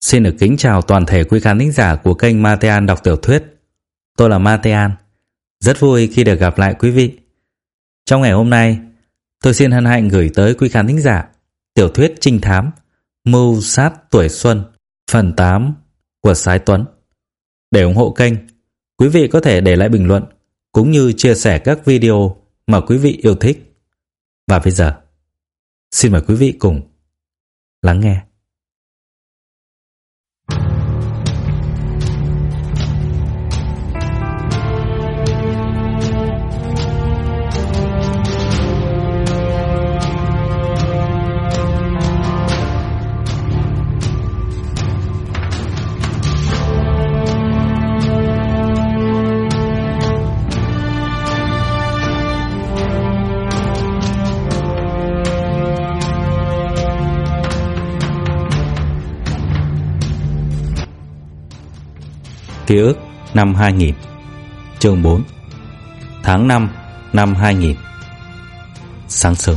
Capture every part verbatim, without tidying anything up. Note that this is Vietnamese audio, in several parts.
Xin được kính chào toàn thể quý khán thính giả của kênh Matean đọc tiểu thuyết. Tôi là Matean, rất vui khi được gặp lại quý vị. Trong ngày hôm nay, tôi xin hân hạnh gửi tới quý khán thính giả tiểu thuyết trinh thám Mưu sát tuổi xuân phần tám của Sái Tuấn. Để ủng hộ kênh, quý vị có thể để lại bình luận cũng như chia sẻ các video mà quý vị yêu thích. Và bây giờ, xin mời quý vị cùng lắng nghe. Ký ức năm hai nghìn. Chương bốn. Tháng năm năm hai nghìn. Sáng sớm,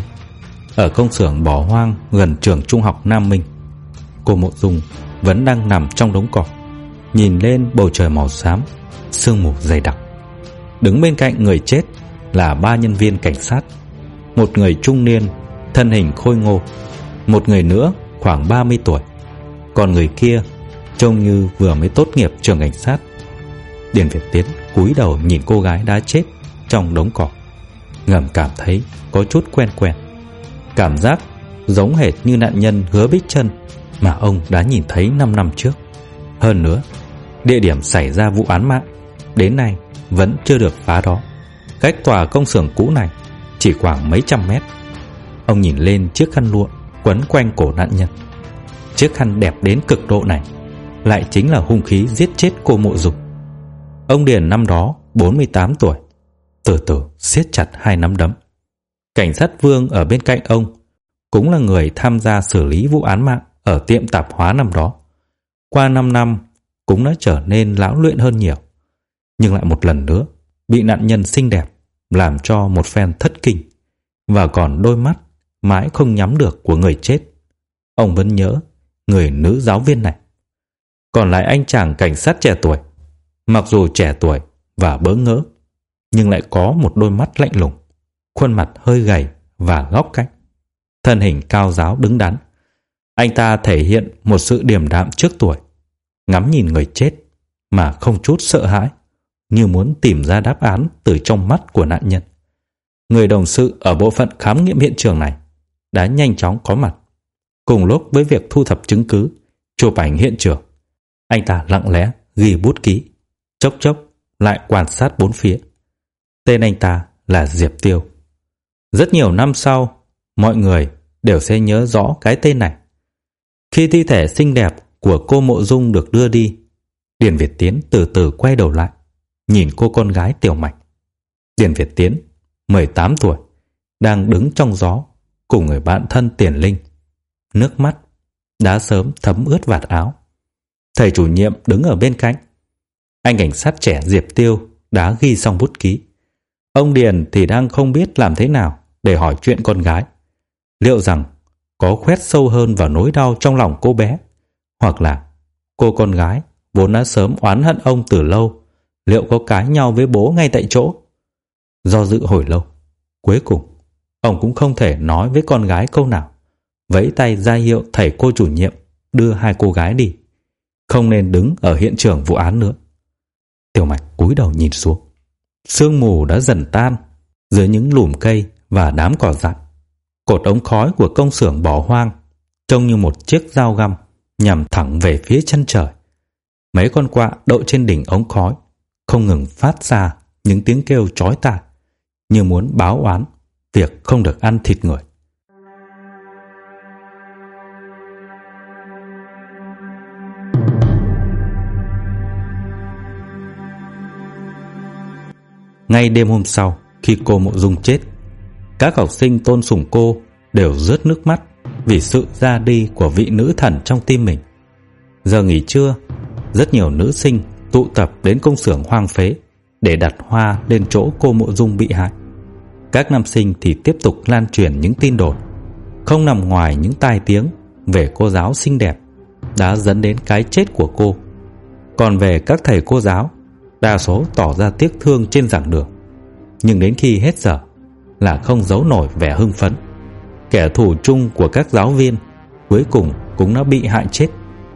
ở công xưởng bỏ hoang gần trường trung học Nam Minh, cô Mộ Dung vẫn đang nằm trong đống cỏ, nhìn lên bầu trời màu xám, sương mù dày đặc. Đứng bên cạnh người chết là ba nhân viên cảnh sát, một người trung niên, thân hình khôi ngô, một người nữa khoảng ba mươi tuổi, còn người kia trông như vừa mới tốt nghiệp trường cảnh sát. Điền Việt Tiến cúi đầu nhìn cô gái đã chết trong đống cỏ, ngầm cảm thấy có chút quen quen, cảm giác giống hệt như nạn nhân Hứa Bích Trân mà ông đã nhìn thấy năm năm trước. Hơn nữa, địa điểm xảy ra vụ án mạng đến nay vẫn chưa được phá đó, cách tòa công xưởng cũ này chỉ khoảng mấy trăm mét. Ông nhìn lên chiếc khăn lụa quấn quanh cổ nạn nhân. Chiếc khăn đẹp đến cực độ này lại chính là hung khí giết chết cô Mộ Dung. Ông Điền năm đó bốn mươi tám tuổi, từ từ siết chặt hai nắm đấm. Cảnh sát Vương ở bên cạnh ông cũng là người tham gia xử lý vụ án mạng ở tiệm tạp hóa năm đó. Qua năm năm cũng đã trở nên lão luyện hơn nhiều, nhưng lại một lần nữa bị nạn nhân xinh đẹp làm cho một phen thất kinh, và còn đôi mắt mãi không nhắm được của người chết. Ông vẫn nhớ người nữ giáo viên này. Còn lại anh chàng cảnh sát trẻ tuổi, mặc dù trẻ tuổi và bỡ ngỡ, nhưng lại có một đôi mắt lạnh lùng, khuôn mặt hơi gầy và góc cạnh, thân hình cao ráo đứng đắn. Anh ta thể hiện một sự điềm đạm trước tuổi, ngắm nhìn người chết mà không chút sợ hãi, như muốn tìm ra đáp án từ trong mắt của nạn nhân. Người đồng sự ở bộ phận khám nghiệm hiện trường này đã nhanh chóng có mặt, cùng lúc với việc thu thập chứng cứ, chụp ảnh hiện trường. Anh ta lặng lẽ ghi bút ký, chốc chốc lại quan sát bốn phía. Tên anh ta là Diệp Tiêu. Rất nhiều năm sau, mọi người đều sẽ nhớ rõ cái tên này. Khi thi thể xinh đẹp của cô Mộ Dung được đưa đi, Điền Việt Tiến từ từ quay đầu lại, nhìn cô con gái Tiểu Mạch. Điền Việt Tiến, mười tám tuổi, đang đứng trong gió cùng người bạn thân Tiền Linh. Nước mắt đã sớm thấm ướt vạt áo. Thầy chủ nhiệm đứng ở bên cạnh. Anh cảnh sát trẻ Diệp Tiêu đã ghi xong bút ký. Ông Điền thì đang không biết làm thế nào để hỏi chuyện con gái. Liệu rằng có khoét sâu hơn vào nỗi đau trong lòng cô bé, hoặc là cô con gái vốn đã sớm oán hận ông từ lâu, liệu có cãi nhau với bố ngay tại chỗ? Do dự hồi lâu, cuối cùng ông cũng không thể nói với con gái câu nào, vẫy tay ra hiệu thầy cô chủ nhiệm đưa hai cô gái đi, không nên đứng ở hiện trường vụ án nữa. Tiểu Mạch cúi đầu nhìn xuống. Sương mù đã dần tan dưới những lùm cây và đám cỏ dại. Cột ống khói của công xưởng bỏ hoang trông như một chiếc dao găm nhằm thẳng về phía chân trời. Mấy con quạ đậu trên đỉnh ống khói không ngừng phát ra những tiếng kêu chói tai, như muốn báo oán việc không được ăn thịt người. Ngay đêm hôm sau, khi cô Mộ Dung chết, các học sinh tôn sùng cô đều rớt nước mắt vì sự ra đi của vị nữ thần trong tim mình. Giờ nghỉ trưa, rất nhiều nữ sinh tụ tập đến công xưởng hoang phế để đặt hoa lên chỗ cô Mộ Dung bị hại. Các nam sinh thì tiếp tục lan truyền những tin đồn không nằm ngoài những tai tiếng về cô giáo xinh đẹp đã dẫn đến cái chết của cô. Còn về các thầy cô giáo, đa số tỏ ra tiếc thương trên giảng đường, nhưng đến khi hết giờ là không giấu nổi vẻ hưng phấn. Kẻ thù chung của các giáo viên cuối cùng cũng đã bị hại chết.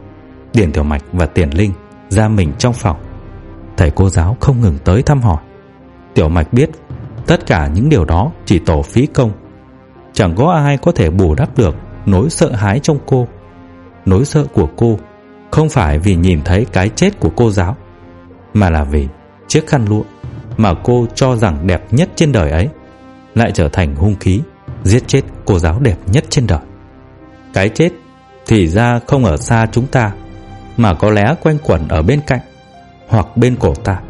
Điền Tiểu Mạch và Tiền Linh ra mình trong phòng. Thầy cô giáo không ngừng tới thăm hỏi. Tiểu Mạch biết tất cả những điều đó chỉ tổ phí công. Chẳng có ai có thể bù đắp được nỗi sợ hãi trong cô. Nỗi sợ của cô không phải vì nhìn thấy cái chết của cô giáo, mà là vì chiếc khăn lụa mà cô cho rằng đẹp nhất trên đời ấy lại trở thành hung khí giết chết cô giáo đẹp nhất trên đời. Cái chết thì ra không ở xa chúng ta, mà có lẽ quanh quẩn ở bên cạnh hoặc bên cổ ta.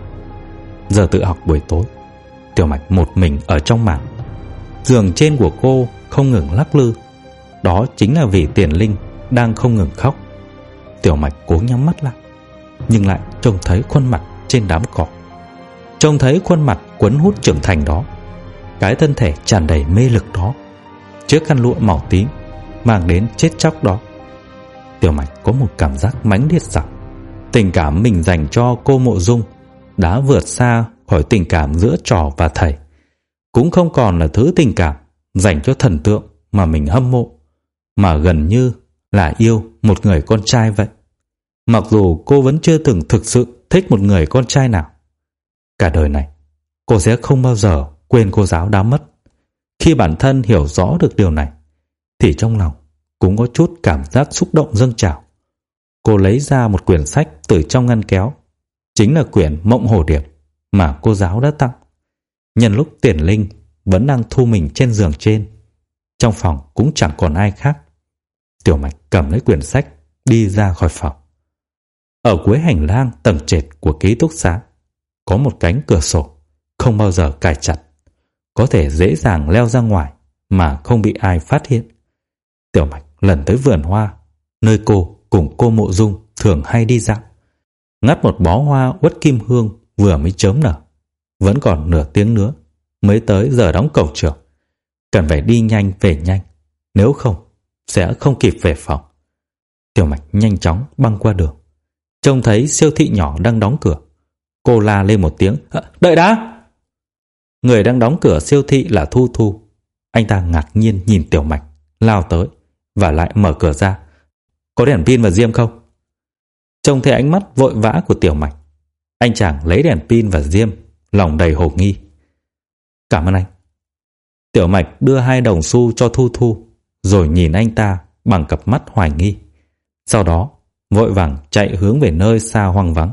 Giờ tự học buổi tối, Tiểu Mạch một mình ở trong màn. Giường trên của cô không ngừng lắc lư. Đó chính là vì Tiền Linh đang không ngừng khóc. Tiểu Mạch cố nhắm mắt lại, nhưng lại trông thấy khuôn mặt trên đám cỏ, trông thấy khuôn mặt quấn hút trưởng thành đó, cái thân thể tràn đầy mê lực đó, chiếc khăn lụa màu tím mang đến chết chóc đó. Tiểu Mạch có một cảm giác mãnh liệt rằng tình cảm mình dành cho cô Mộ Dung đã vượt xa khỏi tình cảm giữa trò và thầy, cũng không còn là thứ tình cảm dành cho thần tượng mà mình hâm mộ, mà gần như là yêu một người con trai vậy. Mặc dù cô vẫn chưa từng thực sự thích một người con trai nào. Cả đời này cô sẽ không bao giờ quên cô giáo đã mất. Khi bản thân hiểu rõ được điều này thì trong lòng cũng có chút cảm giác xúc động dâng trào. Cô lấy ra một quyển sách từ trong ngăn kéo, chính là quyển Mộng Hổ Điệp mà cô giáo đã tặng. Nhân lúc Tiền Linh vẫn đang thu mình trên giường trên, trong phòng cũng chẳng còn ai khác, Tiểu Mạch cầm lấy quyển sách đi ra khỏi phòng. Ở cuối hành lang tầng trệt của ký túc xá có một cánh cửa sổ không bao giờ cài chặt, có thể dễ dàng leo ra ngoài mà không bị ai phát hiện. Tiểu Mạch lần tới vườn hoa nơi cô cùng cô Mộ Dung thường hay đi dạo, ngắt một bó hoa uất kim hương vừa mới chớm nở. Vẫn còn nửa tiếng nữa mới tới giờ đóng cổng trường, cần phải đi nhanh về nhanh, nếu không sẽ không kịp về phòng. Tiểu Mạch nhanh chóng băng qua đường, trông thấy siêu thị nhỏ đang đóng cửa. Cô la lên một tiếng, đợi đã! Người đang đóng cửa siêu thị là Thu Thu. Anh ta ngạc nhiên nhìn Tiểu Mạch, lao tới và lại mở cửa ra. Có đèn pin và diêm không? Trông thấy ánh mắt vội vã của Tiểu Mạch, anh chàng lấy đèn pin và diêm, lòng đầy hồ nghi. Cảm ơn anh. Tiểu Mạch đưa hai đồng xu cho Thu Thu, rồi nhìn anh ta bằng cặp mắt hoài nghi. Sau đó vội vàng chạy hướng về nơi xa hoang vắng.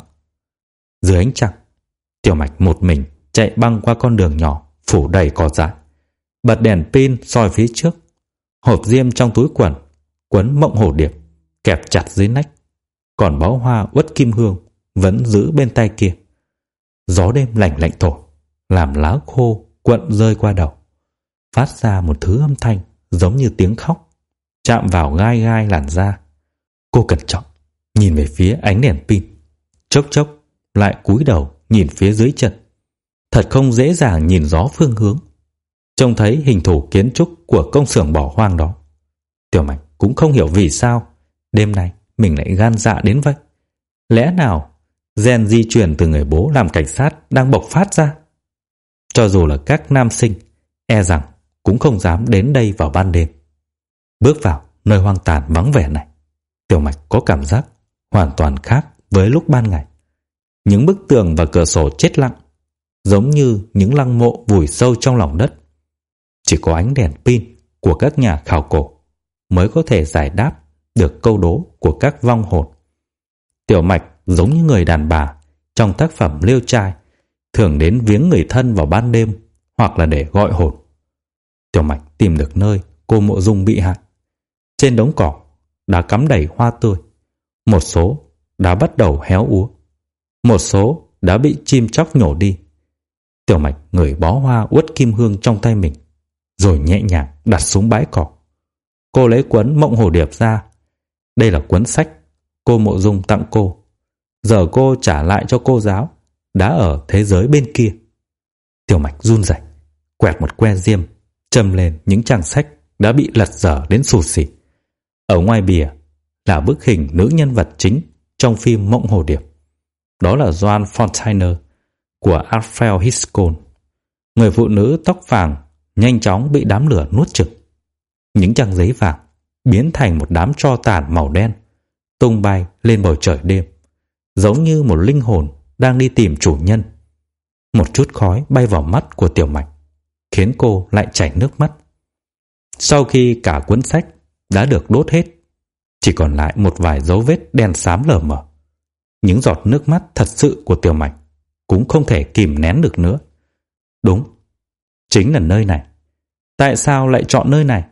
Dưới ánh trăng, Tiểu Mạch một mình chạy băng qua con đường nhỏ phủ đầy cỏ dại, bật đèn pin soi phía trước. Hộp diêm trong túi quần quấn Mộng Hổ Điệp kẹp chặt dưới nách, còn bó hoa uất kim hương vẫn giữ bên tay kia. Gió đêm lạnh lạnh thổi, làm lá khô quận rơi qua đầu, phát ra một thứ âm thanh giống như tiếng khóc, chạm vào gai gai làn da. Cô cẩn trọng nhìn về phía ánh đèn pin, chốc chốc lại cúi đầu nhìn phía dưới chân. Thật không dễ dàng nhìn rõ phương hướng. Trông thấy hình thù kiến trúc của công xưởng bỏ hoang đó, Tiểu Mạch cũng không hiểu vì sao đêm nay mình lại gan dạ đến vậy. Lẽ nào gen di truyền từ người bố làm cảnh sát đang bộc phát ra? Cho dù là các nam sinh, e rằng cũng không dám đến đây vào ban đêm. Bước vào nơi hoang tàn vắng vẻ này, Tiểu Mạch có cảm giác hoàn toàn khác với lúc ban ngày. Những bức tường và cửa sổ chết lặng, giống như những lăng mộ vùi sâu trong lòng đất. Chỉ có ánh đèn pin của các nhà khảo cổ mới có thể giải đáp được câu đố của các vong hồn. Tiểu Mạch giống như người đàn bà trong tác phẩm Liêu Trai, thường đến viếng người thân vào ban đêm hoặc là để gọi hồn. Tiểu Mạch tìm được nơi cô Mộ Dung bị hại. Trên đống cỏ đã cắm đầy hoa tươi, một số đã bắt đầu héo úa, một số đã bị chim chóc nhổ đi. Tiểu Mạch ngửi bó hoa uất kim hương trong tay mình, rồi nhẹ nhàng đặt xuống bãi cỏ. Cô lấy cuốn Mộng Hổ Điệp ra. Đây là cuốn sách cô Mộ Dung tặng cô, giờ cô trả lại cho cô giáo đã ở thế giới bên kia. Tiểu Mạch run rẩy quẹt một que diêm, châm lên những trang sách đã bị lật dở đến xù xì. Ở ngoài bìa là bức hình nữ nhân vật chính trong phim Mộng Hồ Điệp. Đó là Joan Fontaine của Alfred Hitchcock. Người phụ nữ tóc vàng nhanh chóng bị đám lửa nuốt chửng. Những trang giấy vàng biến thành một đám tro tàn màu đen, tung bay lên bầu trời đêm, giống như một linh hồn đang đi tìm chủ nhân. Một chút khói bay vào mắt của Tiểu Mạch, khiến cô lại chảy nước mắt. Sau khi cả cuốn sách đã được đốt hết, chỉ còn lại một vài dấu vết đen xám lờ mờ. Những giọt nước mắt thật sự của Tiểu Mạch cũng không thể kìm nén được nữa. Đúng, chính là nơi này. Tại sao lại chọn nơi này?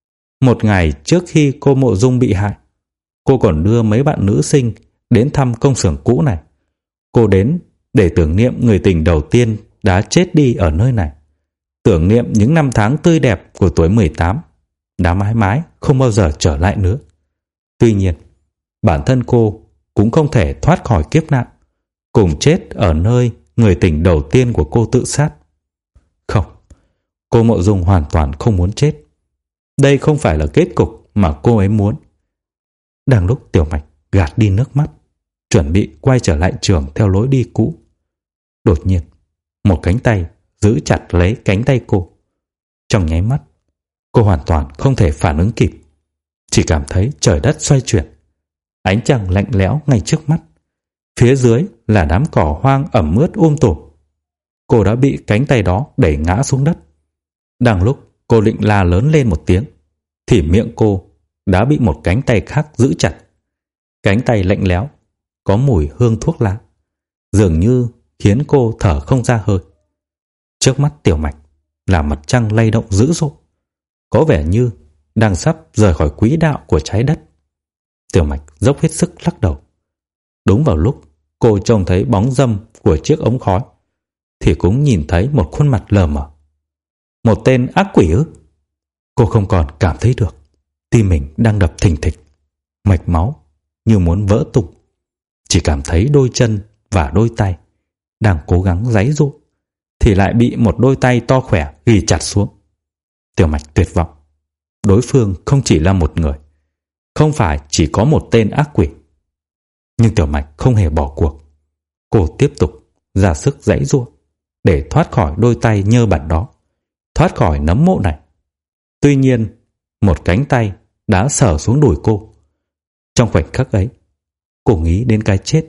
Một ngày trước khi cô Mộ Dung bị hại, cô còn đưa mấy bạn nữ sinh đến thăm công xưởng cũ này. Cô đến để tưởng niệm người tình đầu tiên đã chết đi ở nơi này, tưởng niệm những năm tháng tươi đẹp của tuổi mười tám đã mãi mãi không bao giờ trở lại nữa. Tuy nhiên, bản thân cô cũng không thể thoát khỏi kiếp nạn, cùng chết ở nơi người tình đầu tiên của cô tự sát. Không, cô Mộ Dung hoàn toàn không muốn chết. Đây không phải là kết cục mà cô ấy muốn. Đang lúc Tiểu Mạch gạt đi nước mắt, chuẩn bị quay trở lại trường theo lối đi cũ, đột nhiên một cánh tay giữ chặt lấy cánh tay cô. Trong nháy mắt, cô hoàn toàn không thể phản ứng kịp, chỉ cảm thấy trời đất xoay chuyển. Ánh trăng lạnh lẽo ngay trước mắt, phía dưới là đám cỏ hoang ẩm ướt um tùm. Cô đã bị cánh tay đó đẩy ngã xuống đất. Đang lúc cô định la lớn lên một tiếng, thì miệng cô đã bị một cánh tay khác giữ chặt. Cánh tay lạnh lẽo, có mùi hương thuốc lá, dường như khiến cô thở không ra hơi. Trước mắt Tiểu Mạch là mặt trăng lay động dữ dội, có vẻ như đang sắp rời khỏi quỹ đạo của trái đất. Tiểu Mạch dốc hết sức lắc đầu. Đúng vào lúc cô trông thấy bóng râm của chiếc ống khói, thì cũng nhìn thấy một khuôn mặt lờ mờ. Một tên ác quỷ ư? Cô không còn cảm thấy được tim mình đang đập thình thịch, mạch máu như muốn vỡ tung. Chỉ cảm thấy đôi chân và đôi tay đang cố gắng giãy giụa, thì lại bị một đôi tay to khỏe ghi chặt xuống. Tiểu Mạch tuyệt vọng. Đối phương không chỉ là một người, không phải chỉ có một tên ác quỷ. Nhưng Tiểu Mạch không hề bỏ cuộc. Cô tiếp tục ra sức giãy giụa để thoát khỏi đôi tay nhơ bẩn đó, thoát khỏi nấm mộ này. Tuy nhiên, một cánh tay đã sờ xuống đùi cô. Trong khoảnh khắc ấy, cô nghĩ đến cái chết.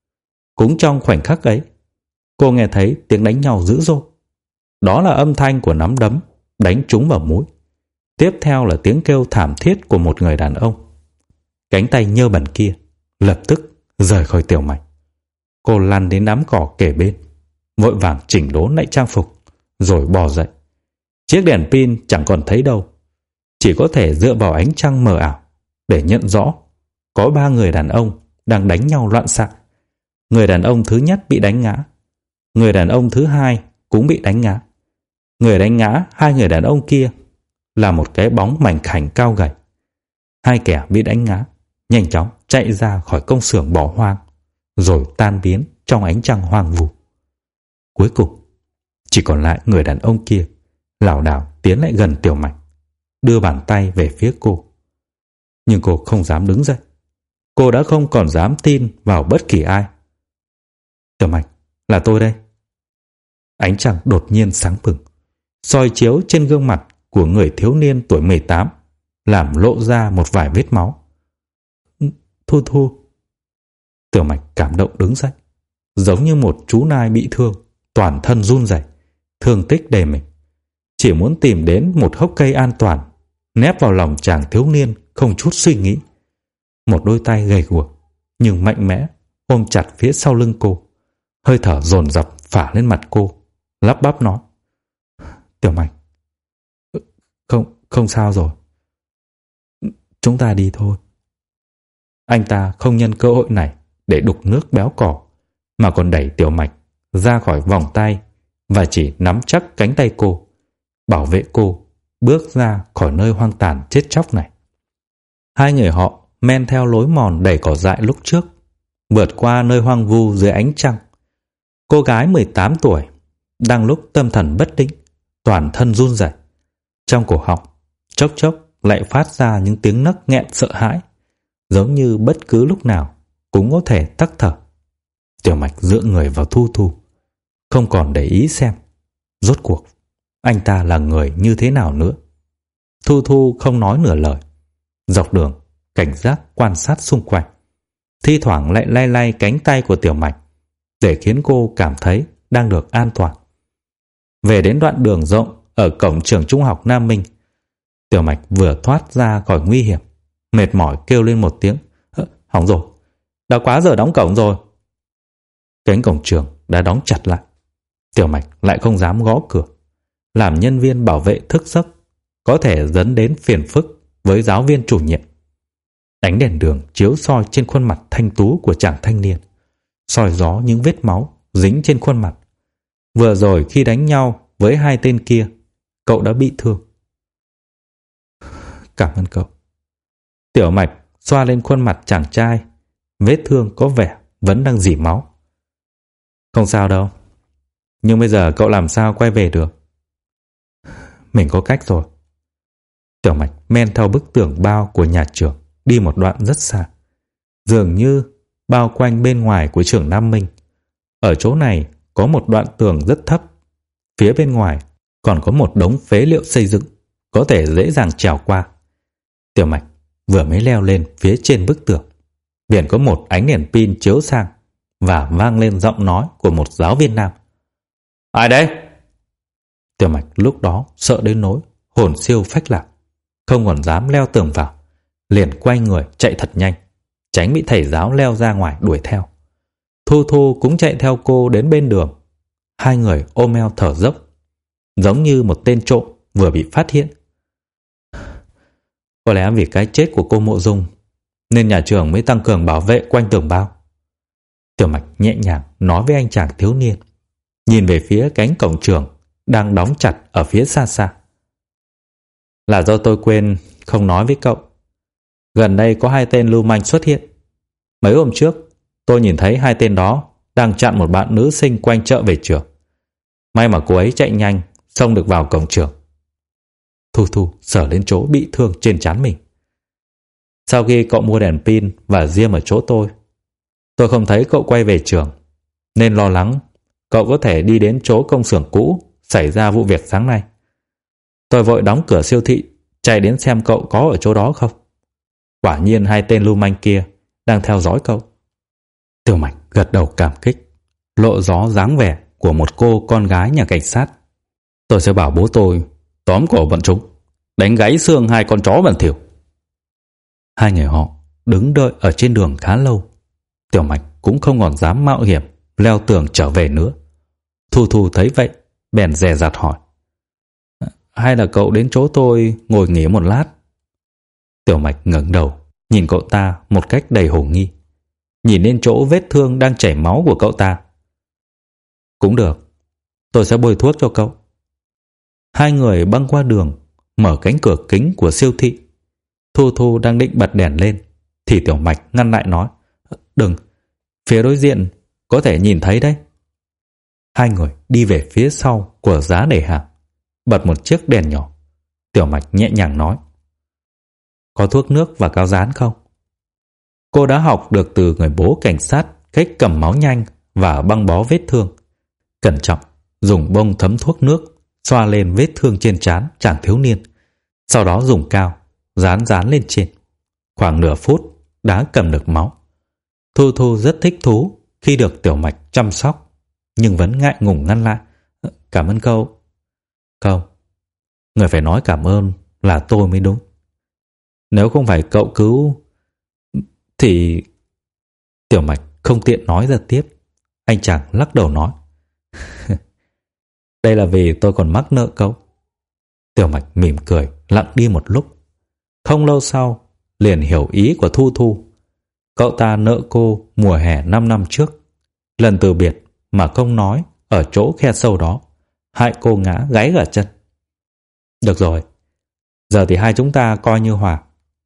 Cũng trong khoảnh khắc ấy, cô nghe thấy tiếng đánh nhau dữ dội. Đó là âm thanh của nắm đấm đánh trúng vào mũi. Tiếp theo là tiếng kêu thảm thiết của một người đàn ông. Cánh tay nhơ bẩn kia lập tức rời khỏi Tiểu Mạch. Cô lăn đến đám cỏ kề bên, vội vàng chỉnh đốn lại trang phục, rồi bò dậy. Chiếc đèn pin chẳng còn thấy đâu, chỉ có thể dựa vào ánh trăng mờ ảo để nhận rõ có ba người đàn ông đang đánh nhau loạn xạ. Người đàn ông thứ nhất bị đánh ngã, người đàn ông thứ hai cũng bị đánh ngã. Người đánh ngã hai người đàn ông kia là một cái bóng mảnh khảnh cao gầy. Hai kẻ bị đánh ngã nhanh chóng chạy ra khỏi công xưởng bỏ hoang, rồi tan biến trong ánh trăng hoang vu. Cuối cùng, chỉ còn lại người đàn ông kia lảo đảo tiến lại gần Tiểu Mạch, đưa bàn tay về phía cô. Nhưng cô không dám đứng dậy. Cô đã không còn dám tin vào bất kỳ ai. Tiểu Mạch, là tôi đây. Ánh trăng đột nhiên sáng bừng, soi chiếu trên gương mặt của người thiếu niên tuổi mười tám, làm lộ ra một vài vết máu. Thu Thu. Tiểu Mạch cảm động đứng dậy, giống như một chú nai bị thương, toàn thân run rẩy, thương tích đầy mình. Chỉ muốn tìm đến một hốc cây an toàn, nép vào lòng chàng thiếu niên không chút suy nghĩ. Một đôi tay gầy guộc nhưng mạnh mẽ ôm chặt phía sau lưng cô, hơi thở dồn dập phả lên mặt cô, lắp bắp nói: Tiểu Mạch, không, không sao rồi. Chúng ta đi thôi. Anh ta không nhân cơ hội này để đục nước béo cỏ, mà còn đẩy Tiểu Mạch ra khỏi vòng tay và chỉ nắm chắc cánh tay cô, bảo vệ cô bước ra khỏi nơi hoang tàn chết chóc này. Hai người họ men theo lối mòn đầy cỏ dại lúc trước, vượt qua nơi hoang vu dưới ánh trăng. Cô gái mười tám tuổi đang lúc tâm thần bất định, toàn thân run rẩy. Trong cổ họng chốc chốc lại phát ra những tiếng nấc nghẹn sợ hãi, giống như bất cứ lúc nào cũng có thể tắc thở. Tiểu Mạch dựa người vào Thu Thu, không còn để ý xem rốt cuộc anh ta là người như thế nào nữa. Thu Thu không nói nửa lời, dọc đường cảnh giác quan sát xung quanh, thi thoảng lại lay lay cánh tay của Tiểu Mạch để khiến cô cảm thấy đang được an toàn. Về đến đoạn đường rộng ở cổng trường trung học Nam Minh, Tiểu Mạch vừa thoát ra khỏi nguy hiểm, mệt mỏi kêu lên một tiếng: hỏng rồi, đã quá giờ đóng cổng rồi. Cánh cổng trường đã đóng chặt lại. Tiểu Mạch lại không dám gõ cửa, làm nhân viên bảo vệ thức giấc có thể dẫn đến phiền phức với giáo viên chủ nhiệm. Ánh đèn đường chiếu soi trên khuôn mặt thanh tú của chàng thanh niên, soi gió những vết máu dính trên khuôn mặt. Vừa rồi khi đánh nhau với hai tên kia, cậu đã bị thương. Cảm ơn cậu. Tiểu Mạch xoa lên khuôn mặt chàng trai, vết thương có vẻ vẫn đang rỉ máu. Không sao đâu, nhưng bây giờ cậu làm sao quay về được? Mình có cách rồi. Tiểu Mạch men theo bức tường bao của nhà trường đi một đoạn rất xa, dường như bao quanh bên ngoài của trường Nam Minh. Ở chỗ này có một đoạn tường rất thấp, phía bên ngoài còn có một đống phế liệu xây dựng, có thể dễ dàng trèo qua. Tiểu Mạch vừa mới leo lên phía trên bức tường, liền có một ánh đèn pin chiếu sang và vang lên giọng nói của một giáo viên nam. Ai đấy? Tiểu Mạch lúc đó sợ đến nỗi hồn siêu phách lạc, không còn dám leo tường vào, liền quay người chạy thật nhanh, tránh bị thầy giáo leo ra ngoài đuổi theo. Thu Thu cũng chạy theo cô đến bên đường. Hai người ôm eo thở dốc, giống như một tên trộm vừa bị phát hiện. Có lẽ vì cái chết của cô Mộ Dung nên nhà trường mới tăng cường bảo vệ quanh tường bao. Tiểu Mạch nhẹ nhàng nói với anh chàng thiếu niên, nhìn về phía cánh cổng trường đang đóng chặt ở phía xa xa. Là do tôi quên không nói với cậu, gần đây có hai tên lưu manh xuất hiện. Mấy hôm trước tôi nhìn thấy hai tên đó đang chặn một bạn nữ sinh quanh chợ về trường. May mà cô ấy chạy nhanh xông được vào cổng trường. Thu Thu sờ lên chỗ bị thương trên trán mình. Sau khi cậu mua đèn pin và diêm ở chỗ tôi, tôi không thấy cậu quay về trường, nên lo lắng cậu có thể đi đến chỗ công xưởng cũ xảy ra vụ việc sáng nay. Tôi vội đóng cửa siêu thị, chạy đến xem cậu có ở chỗ đó không. Quả nhiên hai tên lưu manh kia đang theo dõi cậu. Tiểu Mạch gật đầu cảm kích, lộ rõ dáng vẻ của một cô con gái nhà cảnh sát. Tôi sẽ bảo bố tôi tóm cổ bọn chúng, đánh gãy xương hai con chó bẩn thỉu. Hai người họ đứng đợi ở trên đường khá lâu. Tiểu Mạch cũng không còn dám mạo hiểm leo tường trở về nữa. Thu Thu thấy vậy bèn dè dặt hỏi: Hay là cậu đến chỗ tôi ngồi nghỉ một lát? Tiểu Mạch ngẩng đầu nhìn cậu ta một cách đầy hồ nghi, nhìn lên chỗ vết thương đang chảy máu của cậu ta. Cũng được, tôi sẽ bôi thuốc cho cậu. Hai người băng qua đường, mở cánh cửa kính của siêu thị. Thu Thu đang định bật đèn lên thì Tiểu Mạch ngăn lại nói: Đừng, phía đối diện có thể nhìn thấy đấy. Hai người đi về phía sau của giá để hàng, bật một chiếc đèn nhỏ. Tiểu Mạch nhẹ nhàng nói: Có thuốc nước và cao dán không? Cô đã học được từ người bố cảnh sát cách cầm máu nhanh và băng bó vết thương. Cẩn trọng dùng bông thấm thuốc nước xoa lên vết thương trên trán chàng thiếu niên, sau đó dùng cao dán dán lên trên. Khoảng nửa phút đã cầm được máu. Thu Thu rất thích thú khi được Tiểu Mạch chăm sóc, nhưng vẫn ngại ngùng ngăn lại: Cảm ơn cậu. Không, người phải nói cảm ơn là tôi mới đúng. Nếu không phải cậu cứu thì... Tiểu Mạch không tiện nói ra tiếp. Anh chàng lắc đầu nói: Đây là vì tôi còn mắc nợ cậu. Tiểu Mạch mỉm cười, lặng đi một lúc. Không lâu sau liền hiểu ý của Thu Thu. Cậu ta nợ cô mùa hè năm năm trước. Lần từ biệt mà không nói ở chỗ khe sâu đó, hại cô ngã gáy gà chân. Được rồi, giờ thì hai chúng ta coi như hòa.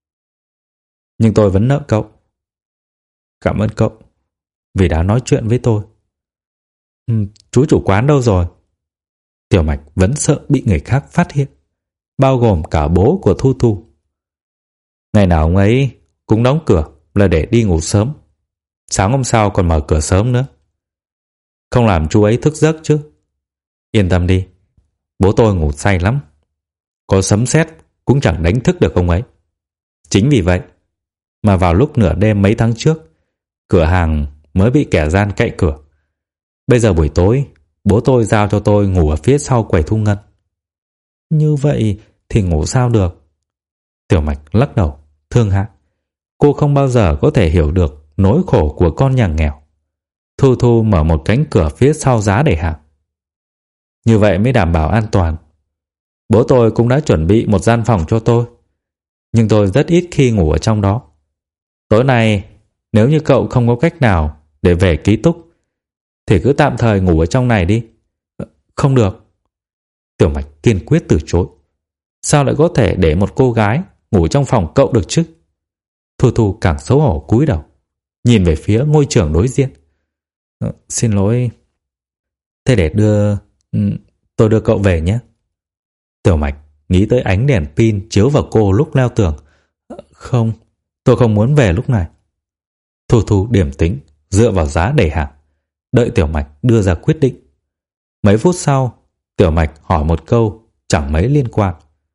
Nhưng tôi vẫn nợ cậu. Cảm ơn cậu vì đã nói chuyện với tôi. Ừ, chú chủ quán đâu rồi? Tiểu Mạch vẫn sợ bị người khác phát hiện, bao gồm cả bố của Thu Thu. Ngày nào ông ấy cũng đóng cửa là để đi ngủ sớm. Sáng hôm sau còn mở cửa sớm nữa. Không làm chú ấy thức giấc chứ? Yên tâm đi, bố tôi ngủ say lắm. Có sấm sét cũng chẳng đánh thức được ông ấy. Chính vì vậy mà vào lúc nửa đêm mấy tháng trước, cửa hàng mới bị kẻ gian cậy cửa. Bây giờ buổi tối, bố tôi giao cho tôi ngủ ở phía sau quầy thu ngân. Như vậy thì ngủ sao được? Tiểu Mạch lắc đầu, thương hại. Cô không bao giờ có thể hiểu được nỗi khổ của con nhà nghèo. Thu Thu mở một cánh cửa phía sau giá để hàng. Như vậy mới đảm bảo an toàn. Bố tôi cũng đã chuẩn bị một gian phòng cho tôi, nhưng tôi rất ít khi ngủ ở trong đó. Tối nay, nếu như cậu không có cách nào để về ký túc, thì cứ tạm thời ngủ ở trong này đi. Không được. Tiểu Mạch kiên quyết từ chối. Sao lại có thể để một cô gái ngủ trong phòng cậu được chứ? Thu Thu càng xấu hổ cúi đầu, nhìn về phía ngôi trường đối diện. Ờ, xin lỗi. Thế để đưa... tôi đưa cậu về nhé. Tiểu Mạch nghĩ tới ánh đèn pin chiếu vào cô lúc leo tường. Không, tôi không muốn về lúc này. Thu Thu điềm tĩnh, dựa vào giá đẩy hàng, đợi Tiểu Mạch đưa ra quyết định. Mấy phút sau, Tiểu Mạch hỏi một câu chẳng mấy liên quan.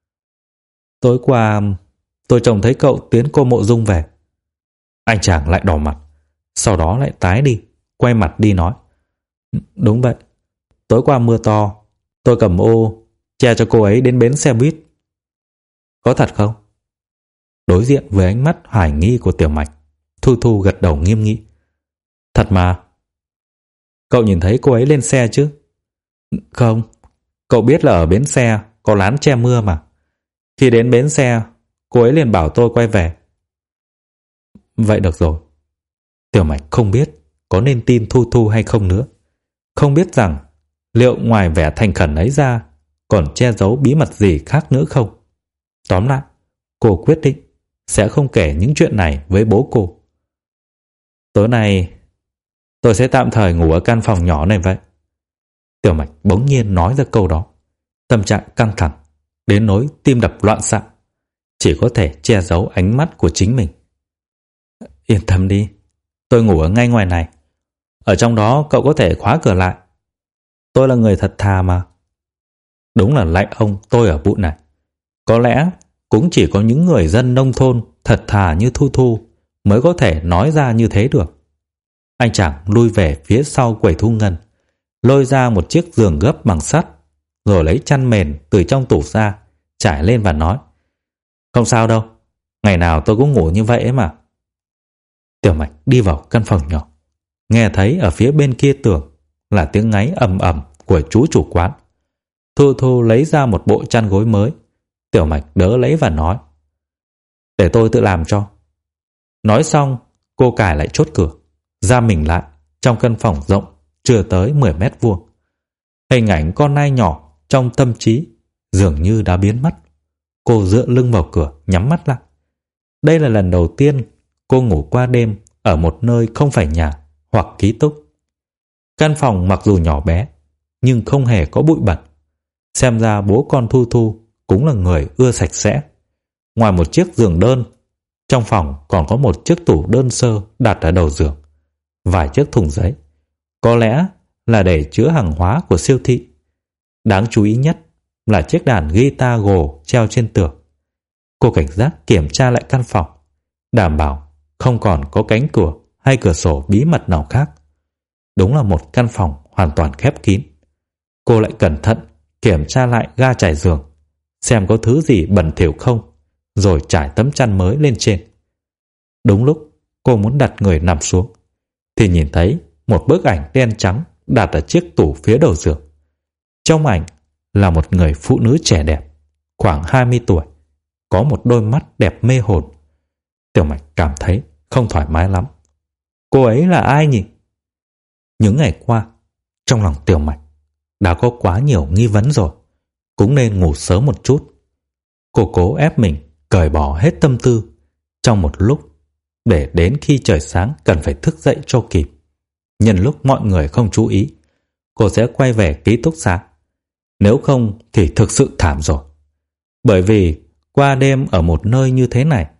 Tối qua, tôi trông thấy cậu tiến cô Mộ Dung về. Anh chàng lại đỏ mặt, sau đó lại tái đi, quay mặt đi nói. Đúng vậy, tối qua mưa to, tôi cầm ô che cho cô ấy đến bến xe buýt. Có thật không? Đối diện với ánh mắt hoài nghi của Tiểu Mạch, Thu Thu gật đầu nghiêm nghị. Thật mà. Cậu nhìn thấy cô ấy lên xe chứ? Không, cậu biết là ở bến xe có lán che mưa mà. Khi đến bến xe, cô ấy liền bảo tôi quay về. Vậy được rồi. Tiểu Mạch không biết có nên tin Thu Thu hay không nữa. Không biết rằng liệu ngoài vẻ thành khẩn ấy ra còn che giấu bí mật gì khác nữa không. Tóm lại, cô quyết định sẽ không kể những chuyện này với bố cô. Tối nay tôi sẽ tạm thời ngủ ở căn phòng nhỏ này vậy. Tiểu Mạch bỗng nhiên nói ra câu đó. Tâm trạng căng thẳng đến nỗi tim đập loạn xạ, chỉ có thể che giấu ánh mắt của chính mình. Yên tâm đi, tôi ngủ ở ngay ngoài này. Ở trong đó cậu có thể khóa cửa lại. Tôi là người thật thà mà. Đúng là lạy ông tôi ở vụ này. Có lẽ cũng chỉ có những người dân nông thôn thật thà như Thu Thu mới có thể nói ra như thế được. Anh chàng lui về phía sau quầy thu ngân, lôi ra một chiếc giường gấp bằng sắt, rồi lấy chăn mền từ trong tủ ra, trải lên và nói. Không sao đâu, ngày nào tôi cũng ngủ như vậy ấy mà. Tiểu Mạch đi vào căn phòng nhỏ, nghe thấy ở phía bên kia tường là tiếng ngáy ầm ầm của chú chủ quán. Thu Thu lấy ra một bộ chăn gối mới. Tiểu Mạch đỡ lấy và nói. Để tôi tự làm cho. Nói xong, cô cài lại chốt cửa, ra mình lại trong căn phòng rộng chưa tới mười mét vuông. Hình ảnh con nai nhỏ trong tâm trí dường như đã biến mất. Cô dựa lưng vào cửa, nhắm mắt lại. Đây là lần đầu tiên cô ngủ qua đêm ở một nơi không phải nhà hoặc ký túc. Căn phòng mặc dù nhỏ bé, nhưng không hề có bụi bẩn. Xem ra bố con Thu Thu cũng là người ưa sạch sẽ. Ngoài một chiếc giường đơn, trong phòng còn có một chiếc tủ đơn sơ đặt ở đầu giường, vài chiếc thùng giấy, có lẽ là để chứa hàng hóa của siêu thị. Đáng chú ý nhất là chiếc đàn guitar gồ treo trên tường. Cô cảnh giác kiểm tra lại căn phòng, đảm bảo không còn có cánh cửa hay cửa sổ bí mật nào khác. Đúng là một căn phòng hoàn toàn khép kín. Cô lại cẩn thận kiểm tra lại ga trải giường, xem có thứ gì bẩn thỉu không, rồi trải tấm chăn mới lên trên. Đúng lúc cô muốn đặt người nằm xuống, thì nhìn thấy một bức ảnh đen trắng đặt ở chiếc tủ phía đầu giường. Trong ảnh là một người phụ nữ trẻ đẹp, khoảng hai mươi tuổi, có một đôi mắt đẹp mê hồn. Tiểu Mạch cảm thấy không thoải mái lắm. Cô ấy là ai nhỉ? Những ngày qua, trong lòng Tiểu Mạch đã có quá nhiều nghi vấn rồi, cũng nên ngủ sớm một chút. Cô cố ép mình cởi bỏ hết tâm tư trong một lúc, để đến khi trời sáng cần phải thức dậy cho kịp. Nhân lúc mọi người không chú ý, cô sẽ quay về ký túc xá. Nếu không thì thực sự thảm rồi. Bởi vì qua đêm ở một nơi như thế này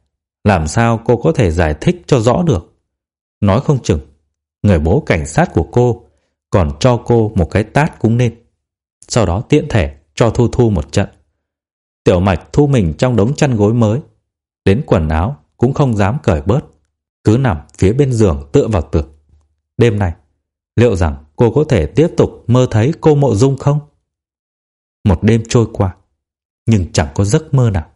Làm sao cô có thể giải thích cho rõ được? Nói không chừng người bố cảnh sát của cô còn cho cô một cái tát cũng nên. Sau đó tiện thể cho Thu Thu một trận. Tiểu Mạch thu mình trong đống chăn gối mới, đến quần áo cũng không dám cởi bớt, cứ nằm phía bên giường tựa vào tường. Đêm này, liệu rằng cô có thể tiếp tục mơ thấy cô Mộ Dung không? Một đêm trôi qua, nhưng chẳng có giấc mơ nào.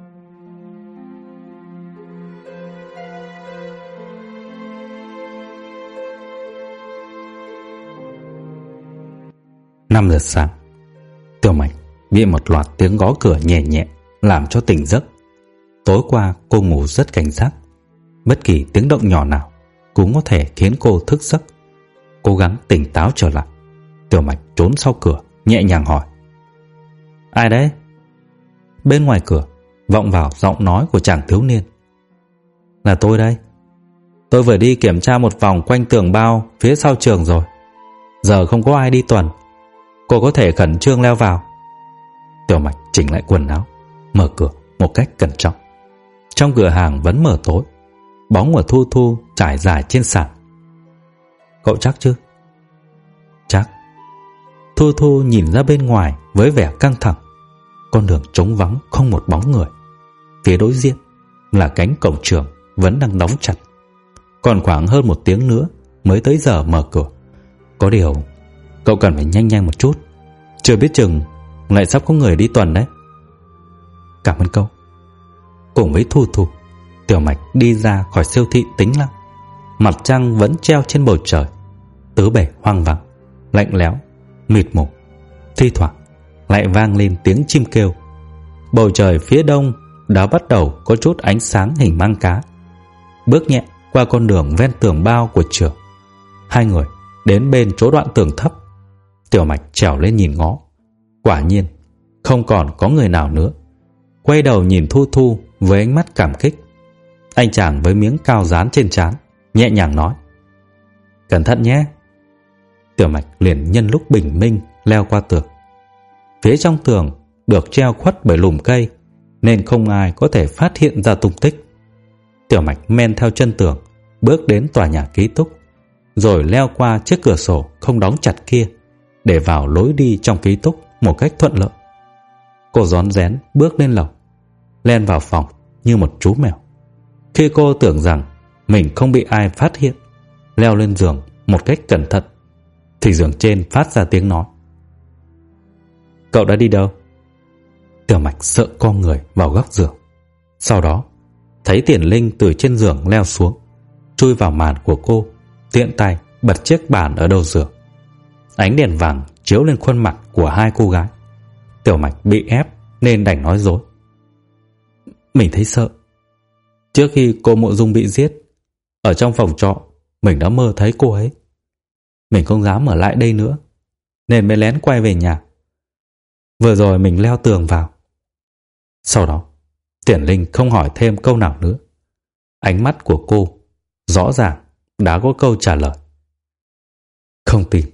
Năm giờ sáng, Tiểu Mạch bị một loạt tiếng gõ cửa nhẹ nhẹ làm cho tỉnh giấc. Tối qua cô ngủ rất cảnh giác, bất kỳ tiếng động nhỏ nào cũng có thể khiến cô thức giấc. Cố gắng tỉnh táo trở lại, Tiểu Mạch trốn sau cửa, nhẹ nhàng hỏi: "Ai đấy?" Bên ngoài cửa vọng vào giọng nói của chàng thiếu niên: "Là tôi đây. Tôi vừa đi kiểm tra một vòng quanh tường bao phía sau trường rồi. Giờ không có ai đi tuần. Cô có thể khẩn trương leo vào." Tiểu Mạch chỉnh lại quần áo, mở cửa một cách cẩn trọng. Trong cửa hàng vẫn mờ tối, bóng của Thu Thu trải dài trên sàn. "Cậu chắc chứ?" "Chắc." Thu Thu nhìn ra bên ngoài với vẻ căng thẳng. Con đường trống vắng không một bóng người. Phía đối diện là cánh cổng trường vẫn đang đóng chặt. Còn khoảng hơn một tiếng nữa mới tới giờ mở cửa. Có điều cậu cần phải nhanh nhanh một chút, chưa biết chừng lại sắp có người đi tuần đấy. "Cảm ơn cậu." Cùng với Thu Thu, Tiểu Mạch đi ra khỏi siêu thị Tĩnh Lặng. Mặt trăng vẫn treo trên bầu trời, tứ bề hoang vắng, lạnh lẽo, mịt mù. Thi thoảng lại vang lên tiếng chim kêu. Bầu trời phía đông đã bắt đầu có chút ánh sáng hình mang cá. Bước nhẹ qua con đường ven tường bao của trường, hai người đến bên chỗ đoạn tường thấp. Tiểu Mạch trèo lên nhìn ngó. Quả nhiên không còn có người nào nữa. Quay đầu nhìn Thu Thu với ánh mắt cảm kích. Anh chàng với miếng cao dán trên trán nhẹ nhàng nói: "Cẩn thận nhé." Tiểu Mạch liền nhân lúc bình minh leo qua tường. Phía trong tường được treo khuất bởi lùm cây nên không ai có thể phát hiện ra tung tích. Tiểu Mạch men theo chân tường bước đến tòa nhà ký túc, rồi leo qua chiếc cửa sổ không đóng chặt kia để vào lối đi trong ký túc một cách thuận lợi. Cô rón rén bước lên lầu, len vào phòng như một chú mèo. Khi cô tưởng rằng mình không bị ai phát hiện, leo lên giường một cách cẩn thận, thì giường trên phát ra tiếng nói: "Cậu đã đi đâu?" Tiểu Mạch sợ co người vào góc giường. Sau đó thấy Tiền Linh từ trên giường leo xuống, chui vào màn của cô, tiện tay bật chiếc bàn ở đầu giường. Ánh đèn vàng chiếu lên khuôn mặt của hai cô gái. Tiểu Mạch bị ép nên đành nói dối: "Mình thấy sợ. Trước khi cô Mộ Dung bị giết, ở trong phòng trọ mình đã mơ thấy cô ấy. Mình không dám ở lại đây nữa nên mới lén quay về nhà. Vừa rồi mình leo tường vào." Sau đó Tiền Linh không hỏi thêm câu nào nữa. Ánh mắt của cô rõ ràng đã có câu trả lời: "Không tin."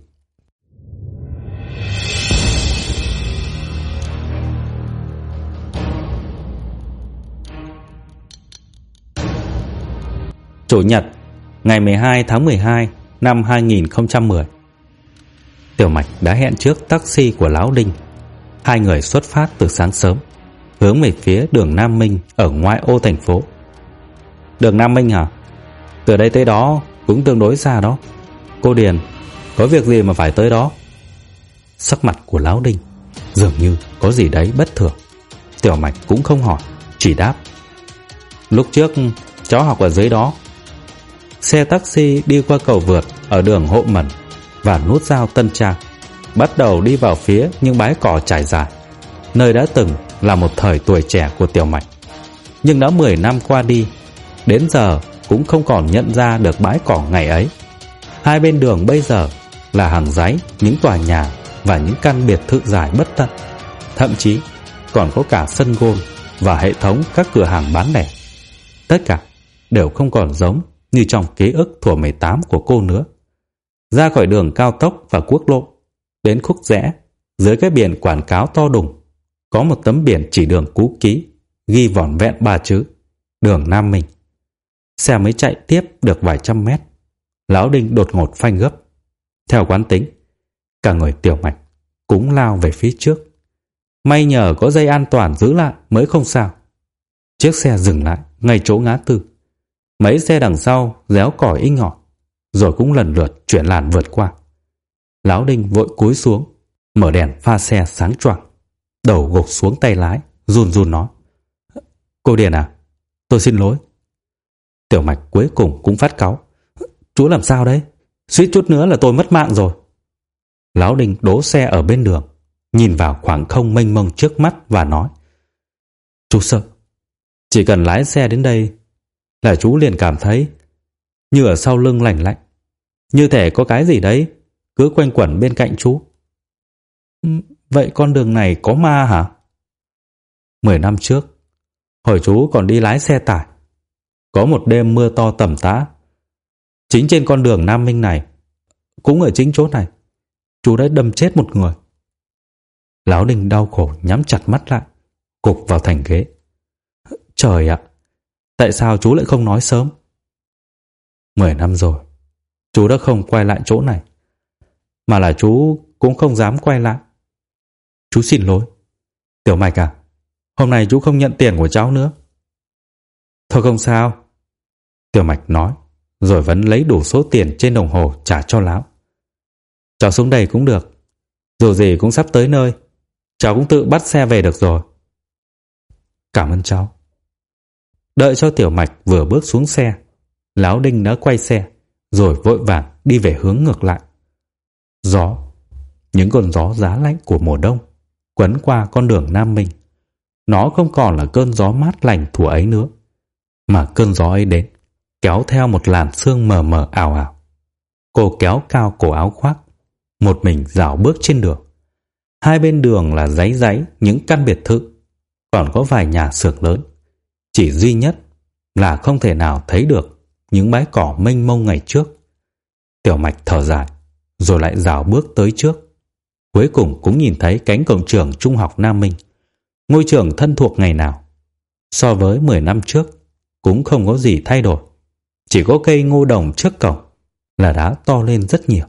Chủ nhật, ngày mười hai tháng mười hai năm hai nghìn không trăm mười. Tiểu Mạch đã hẹn trước taxi của Lão Đinh. Hai người xuất phát từ sáng sớm, hướng về phía đường Nam Minh ở ngoại ô thành phố. "Đường Nam Minh hả? Từ đây tới đó cũng tương đối xa đó. Cô Điền, có việc gì mà phải tới đó?" Sắc mặt của Lão Đinh dường như có gì đấy bất thường. Tiểu Mạch cũng không hỏi, chỉ đáp: "Lúc trước cháu học ở dưới đó." Xe taxi đi qua cầu vượt ở đường Hộ Mẩn và nút giao Tân Trang, bắt đầu đi vào phía những bãi cỏ trải dài, nơi đã từng là một thời tuổi trẻ của Tiểu Mạch. Nhưng đã mười năm qua đi, đến giờ cũng không còn nhận ra được bãi cỏ ngày ấy. Hai bên đường bây giờ là hàng giấy, những tòa nhà và những căn biệt thự dài bất tận. Thậm chí còn có cả sân golf và hệ thống các cửa hàng bán lẻ. Tất cả đều không còn giống như trong ký ức thuở mười tám của cô nữa. Ra khỏi đường cao tốc và quốc lộ, đến khúc rẽ, dưới cái biển quảng cáo to đùng, có một tấm biển chỉ đường cũ kỹ, ghi vỏn vẹn ba chữ: đường Nam Minh. Xe mới chạy tiếp được vài trăm mét, Lão Đinh đột ngột phanh gấp. Theo quán tính, cả người Tiểu Mạch cũng lao về phía trước. May nhờ có dây an toàn giữ lại mới không sao. Chiếc xe dừng lại ngay chỗ ngã tư. Mấy xe đằng sau réo còi inh ỏi, rồi cũng lần lượt chuyển làn vượt qua. Lão Đinh vội cúi xuống, mở đèn pha xe sáng choang, đầu gục xuống tay lái, run run nói: "Cô Điền à, tôi xin lỗi." Tiểu Mạch cuối cùng cũng phát cáu: "Chú làm sao đấy? Suýt chút nữa là tôi mất mạng rồi." Lão Đinh đỗ xe ở bên đường, nhìn vào khoảng không mênh mông trước mắt và nói: "Chú sợ, chỉ cần lái xe đến đây là chú liền cảm thấy như ở sau lưng lạnh lạnh, như thể có cái gì đấy cứ quanh quẩn bên cạnh chú." "Vậy con đường này có ma hả?" Mười năm trước, hồi chú còn đi lái xe tải, có một đêm mưa to tầm tã, chính trên con đường Nam Minh này, cũng ở chính chỗ này, chú đã đâm chết một người." Lão Đinh đau khổ nhắm chặt mắt lại, gục vào thành ghế. "Trời ạ, tại sao chú lại không nói sớm?" Mười năm rồi, chú đã không quay lại chỗ này, mà là chú cũng không dám quay lại. Chú xin lỗi. Tiểu Mạch à, hôm nay chú không nhận tiền của cháu nữa." "Thôi không sao." Tiểu Mạch nói, rồi vẫn lấy đủ số tiền trên đồng hồ trả cho lão. "Cháu xuống đây cũng được, dù gì cũng sắp tới nơi, cháu cũng tự bắt xe về được rồi." "Cảm ơn cháu." Đợi cho Tiểu Mạch vừa bước xuống xe, Lão Đinh đã quay xe, rồi vội vàng đi về hướng ngược lại. Gió, những cơn gió giá lạnh của mùa đông quấn qua con đường Nam Minh. Nó không còn là cơn gió mát lành thuở ấy nữa, mà cơn gió ấy đến kéo theo một làn sương mờ mờ ảo ảo. Cô kéo cao cổ áo khoác, một mình dạo bước trên đường. Hai bên đường là dáy dáy những căn biệt thự, còn có vài nhà xưởng lớn. Chỉ duy nhất là không thể nào thấy được những bãi cỏ mênh mông ngày trước. Tiểu Mạch thở dài, rồi lại dạo bước tới trước. Cuối cùng cũng nhìn thấy cánh cổng trường Trung học Nam Minh, ngôi trường thân thuộc ngày nào. So với mười năm trước cũng không có gì thay đổi, chỉ có cây ngô đồng trước cổng là đã to lên rất nhiều.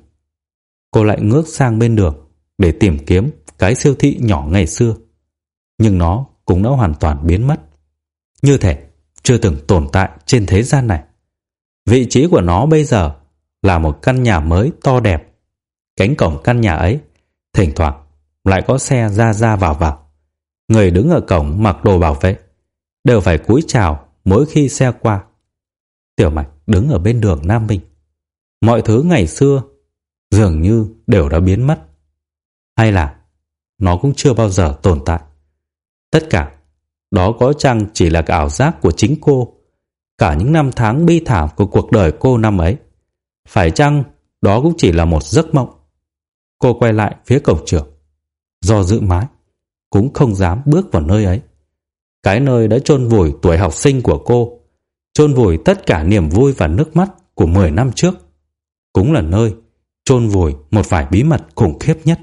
Cô lại ngước sang bên đường để tìm kiếm cái siêu thị nhỏ ngày xưa, nhưng nó cũng đã hoàn toàn biến mất, như thể chưa từng tồn tại trên thế gian này. Vị trí của nó bây giờ là một căn nhà mới to đẹp. Cánh cổng căn nhà ấy thỉnh thoảng lại có xe ra ra vào vào. Người đứng ở cổng mặc đồ bảo vệ đều phải cúi chào mỗi khi xe qua. Tiểu Mạch đứng ở bên đường Nam Minh. Mọi thứ ngày xưa dường như đều đã biến mất, hay là nó cũng chưa bao giờ tồn tại. Tất cả đó có chăng chỉ là ảo giác của chính cô? Cả những năm tháng bi thảm của cuộc đời cô năm ấy, phải chăng đó cũng chỉ là một giấc mộng? Cô quay lại phía cổng trường, do dự mãi cũng không dám bước vào nơi ấy. Cái nơi đã chôn vùi tuổi học sinh của cô, chôn vùi tất cả niềm vui và nước mắt của mười năm trước, cũng là nơi chôn vùi một vài bí mật khủng khiếp nhất.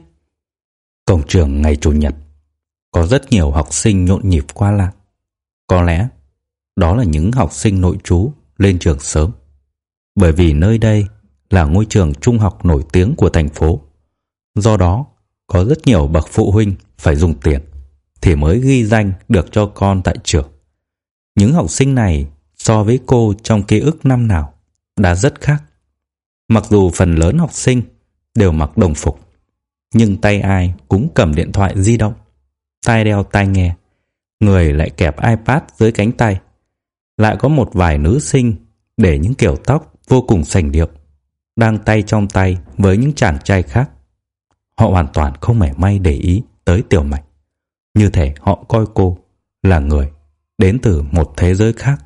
Cổng trường ngày Chủ nhật có rất nhiều học sinh nhộn nhịp qua lại. Có lẽ đó là những học sinh nội trú lên trường sớm, bởi vì nơi đây là ngôi trường trung học nổi tiếng của thành phố. Do đó, có rất nhiều bậc phụ huynh phải dùng tiền thì mới ghi danh được cho con tại trường. Những học sinh này so với cô trong ký ức năm nào đã rất khác. Mặc dù phần lớn học sinh đều mặc đồng phục, nhưng tay ai cũng cầm điện thoại di động, tai đeo tai nghe, người lại kẹp iPad dưới cánh tay. Lại có một vài nữ sinh để những kiểu tóc vô cùng sành điệu, đang tay trong tay với những chàng trai khác. Họ hoàn toàn không mảy may để ý tới Tiểu Mạch, như thể họ coi cô là người đến từ một thế giới khác.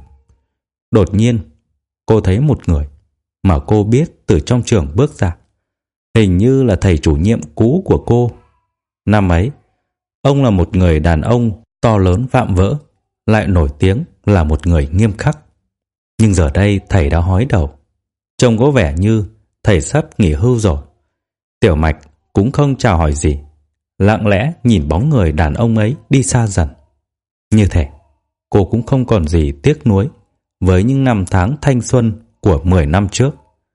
Đột nhiên, cô thấy một người mà cô biết từ trong trường bước ra. Hình như là thầy chủ nhiệm cũ của cô. Năm ấy, ông là một người đàn ông to lớn vạm vỡ, lại nổi tiếng là một người nghiêm khắc. Nhưng giờ đây thầy đã hói đầu, trông có vẻ như thầy sắp nghỉ hưu rồi. Tiểu Mạch cũng không chào hỏi gì, lặng lẽ nhìn bóng người đàn ông ấy đi xa dần. Như thể cô cũng không còn gì tiếc nuối với những năm tháng thanh xuân của mười năm trước.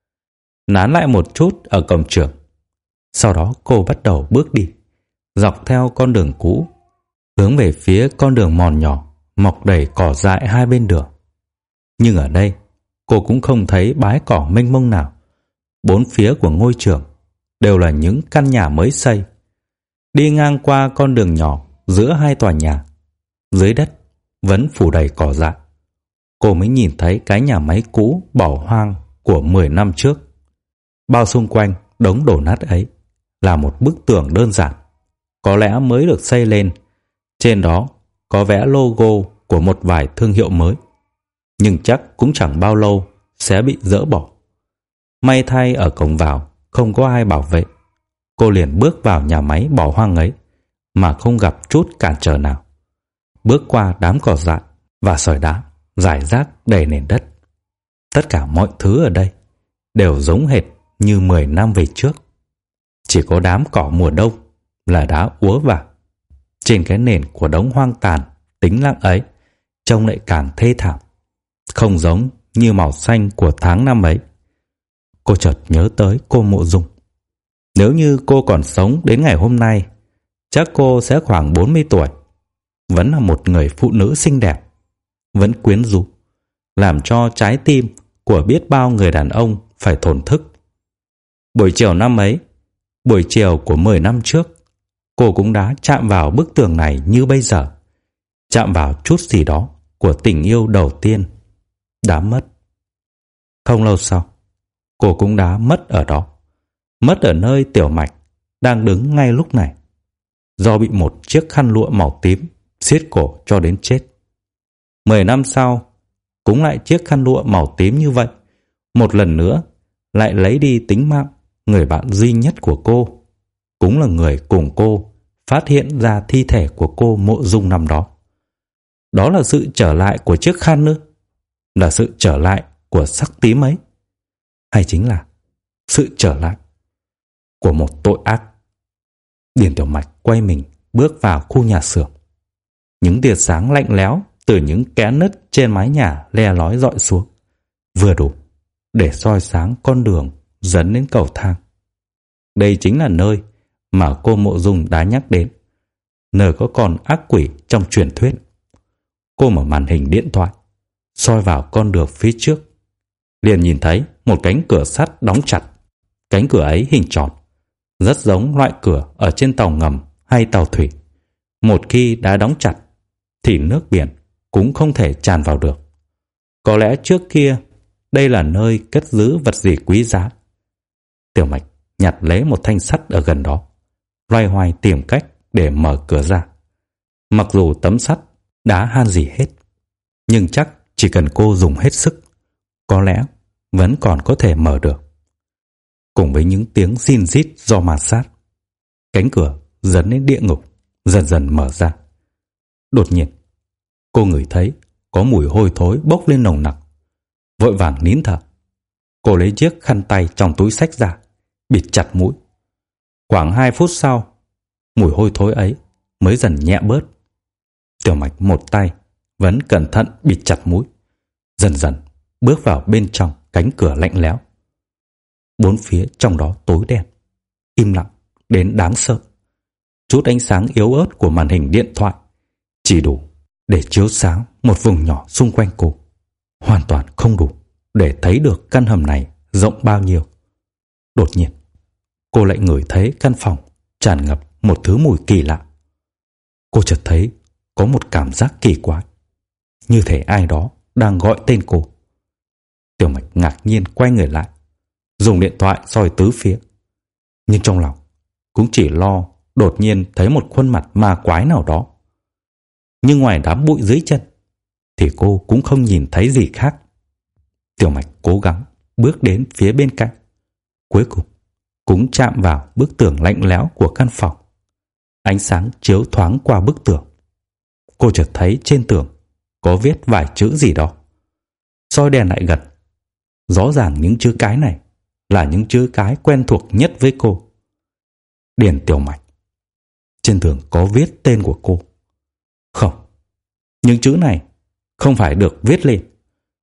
Nán lại một chút ở cổng trường. Sau đó cô bắt đầu bước đi, dọc theo con đường cũ, hướng về phía con đường mòn nhỏ, mọc đầy cỏ dại hai bên đường. Nhưng ở đây, cô cũng không thấy bãi cỏ mênh mông nào. Bốn phía của ngôi trường đều là những căn nhà mới xây. Đi ngang qua con đường nhỏ giữa hai tòa nhà, dưới đất vẫn phủ đầy cỏ dại. Cô mới nhìn thấy cái nhà máy cũ bỏ hoang của mười năm trước. Bao xung quanh đống đổ nát ấy là một bức tường đơn giản, có lẽ mới được xây lên. Trên đó có vẽ logo của một vài thương hiệu mới, nhưng chắc cũng chẳng bao lâu sẽ bị dỡ bỏ. May thay ở cổng vào không có ai bảo vệ. Cô liền bước vào nhà máy bỏ hoang ấy mà không gặp chút cản trở nào. Bước qua đám cỏ dại và sỏi đá rải rác đầy nền đất. Tất cả mọi thứ ở đây đều giống hệt như mười năm về trước. Chỉ có đám cỏ mùa đông là đá úa vào. Trên cái nền của đống hoang tàn tĩnh lặng ấy trông lại càng thê thảm, không giống như màu xanh của tháng năm ấy. Cô chợt nhớ tới cô Mộ Dung. Nếu như cô còn sống đến ngày hôm nay, chắc cô sẽ khoảng bốn mươi tuổi, vẫn là một người phụ nữ xinh đẹp, vẫn quyến rũ, làm cho trái tim của biết bao người đàn ông phải thổn thức. Buổi chiều năm ấy, buổi chiều của mười năm trước, cô cũng đã chạm vào bức tường này như bây giờ, chạm vào chút gì đó của tình yêu đầu tiên đã mất. Không lâu sau, cô cũng đã mất ở đó, mất ở nơi Tiểu Mạch đang đứng ngay lúc này, do bị một chiếc khăn lụa màu tím siết cổ cho đến chết. Mười năm sau, cũng lại chiếc khăn lụa màu tím như vậy, một lần nữa lại lấy đi tính mạng người bạn duy nhất của cô, cũng là người cùng cô phát hiện ra thi thể của cô Mộ Dung năm đó. Đó là sự trở lại của chiếc khăn nữa, là sự trở lại của sắc tím ấy, hay chính là sự trở lại của một tội ác. Điền Tiểu Mạch quay mình bước vào khu nhà xưởng. Những tia sáng lạnh lẽo từ những kẽ nứt trên mái nhà le lói dọi xuống, vừa đủ để soi sáng con đường dẫn đến cầu thang. Đây chính là nơi mà cô Mộ Dung đã nhắc đến, nơi có con ác quỷ trong truyền thuyết. Cô mở màn hình điện thoại, soi vào con đường phía trước, liền nhìn thấy một cánh cửa sắt đóng chặt. Cánh cửa ấy hình tròn, rất giống loại cửa ở trên tàu ngầm hay tàu thủy. Một khi đã đóng chặt thì nước biển cũng không thể tràn vào được. Có lẽ trước kia đây là nơi cất giữ vật gì quý giá. Tiểu Mạch nhặt lấy một thanh sắt ở gần đó, loay hoay tìm cách để mở cửa ra. Mặc dù tấm sắt đã han rỉ hết, nhưng chắc chỉ cần cô dùng hết sức, có lẽ vẫn còn có thể mở được. Cùng với những tiếng rin rít do ma sát, cánh cửa dẫn đến địa ngục dần dần mở ra. Đột nhiên, cô ngửi thấy có mùi hôi thối bốc lên nồng nặc. Vội vàng nín thở, cô lấy chiếc khăn tay trong túi xách ra, bịt chặt mũi. Khoảng hai phút sau, mùi hôi thối ấy mới dần nhẹ bớt. Tiểu Mạch một tay vẫn cẩn thận bịt chặt mũi, dần dần bước vào bên trong cánh cửa lạnh lẽo. Bốn phía trong đó tối đen, im lặng đến đáng sợ. Chút ánh sáng yếu ớt của màn hình điện thoại chỉ đủ để chiếu sáng một vùng nhỏ xung quanh cô, hoàn toàn không đủ để thấy được căn hầm này rộng bao nhiêu. Đột nhiên, cô lại ngửi thấy căn phòng tràn ngập một thứ mùi kỳ lạ. Cô chợt thấy có một cảm giác kỳ quái, như thể ai đó đang gọi tên cô. Tiểu Mạch ngạc nhiên quay người lại, dùng điện thoại soi tứ phía, nhưng trong lòng cũng chỉ lo đột nhiên thấy một khuôn mặt ma quái nào đó. Nhưng ngoài đám bụi dưới chân thì cô cũng không nhìn thấy gì khác. Tiểu Mạch cố gắng bước đến phía bên cạnh, cuối cùng cũng chạm vào bức tường lạnh lẽo của căn phòng. Ánh sáng chiếu thoáng qua bức tường. Cô chợt thấy trên tường có viết vài chữ gì đó. Soi đèn lại gần, rõ ràng những chữ cái này là những chữ cái quen thuộc nhất với cô. Điền Tiểu Mạch. Trên tường có viết tên của cô. Không, những chữ này không phải được viết lên.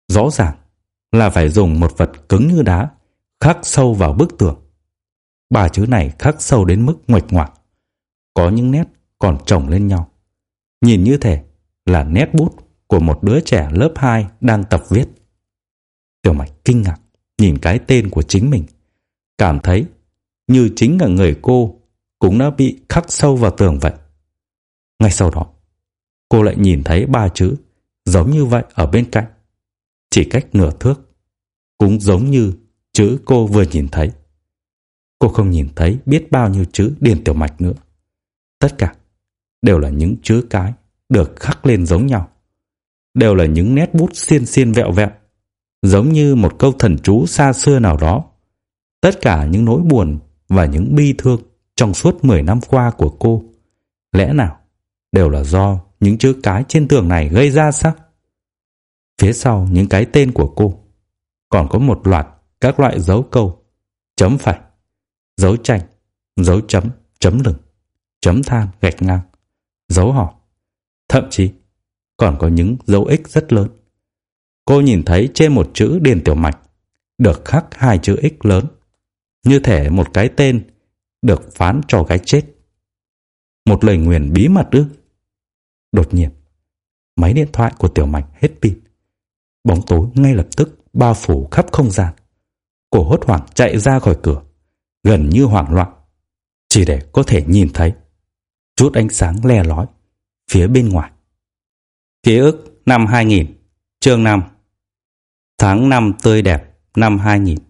Rõ ràng là phải dùng một vật cứng như đá khắc sâu vào bức tường. Ba chữ này khắc sâu đến mức nguệch ngoạc, có những nét còn chồng lên nhau, nhìn như thể là nét bút của một đứa trẻ lớp hai đang tập viết. Tiểu Mạch kinh ngạc nhìn cái tên của chính mình, cảm thấy như chính cả người cô cũng đã bị khắc sâu vào tường vậy. Ngay sau đó, cô lại nhìn thấy ba chữ giống như vậy ở bên cạnh, chỉ cách nửa thước, cũng giống như chữ cô vừa nhìn thấy. Cô không nhìn thấy biết bao nhiêu chữ Điền Tiểu Mạch nữa. Tất cả đều là những chữ cái được khắc lên giống nhau, đều là những nét bút xiên xiên vẹo vẹo, giống như một câu thần chú xa xưa nào đó. Tất cả những nỗi buồn và những bi thương trong suốt mười năm qua của cô, lẽ nào đều là do những chữ cái trên tường này gây ra sao? Phía sau những cái tên của cô còn có một loạt các loại dấu câu, chấm phẩy, dấu chanh, dấu chấm, chấm lửng, chấm than gạch ngang, dấu hỏi, thậm chí còn có những dấu ích rất lớn. Cô nhìn thấy trên một chữ Điền Tiểu Mạch được khắc hai chữ X lớn, như thể một cái tên được phán cho cái chết. Một lời nguyền bí mật ư? Đột nhiên, máy điện thoại của Tiểu Mạch hết pin. Bóng tối ngay lập tức bao phủ khắp không gian. Cô hốt hoảng chạy ra khỏi cửa, gần như hoảng loạn, chỉ để có thể nhìn thấy chút ánh sáng le lói phía bên ngoài. Ký ức năm hai nghìn, chương năm. Tháng năm tươi đẹp năm hai nghìn.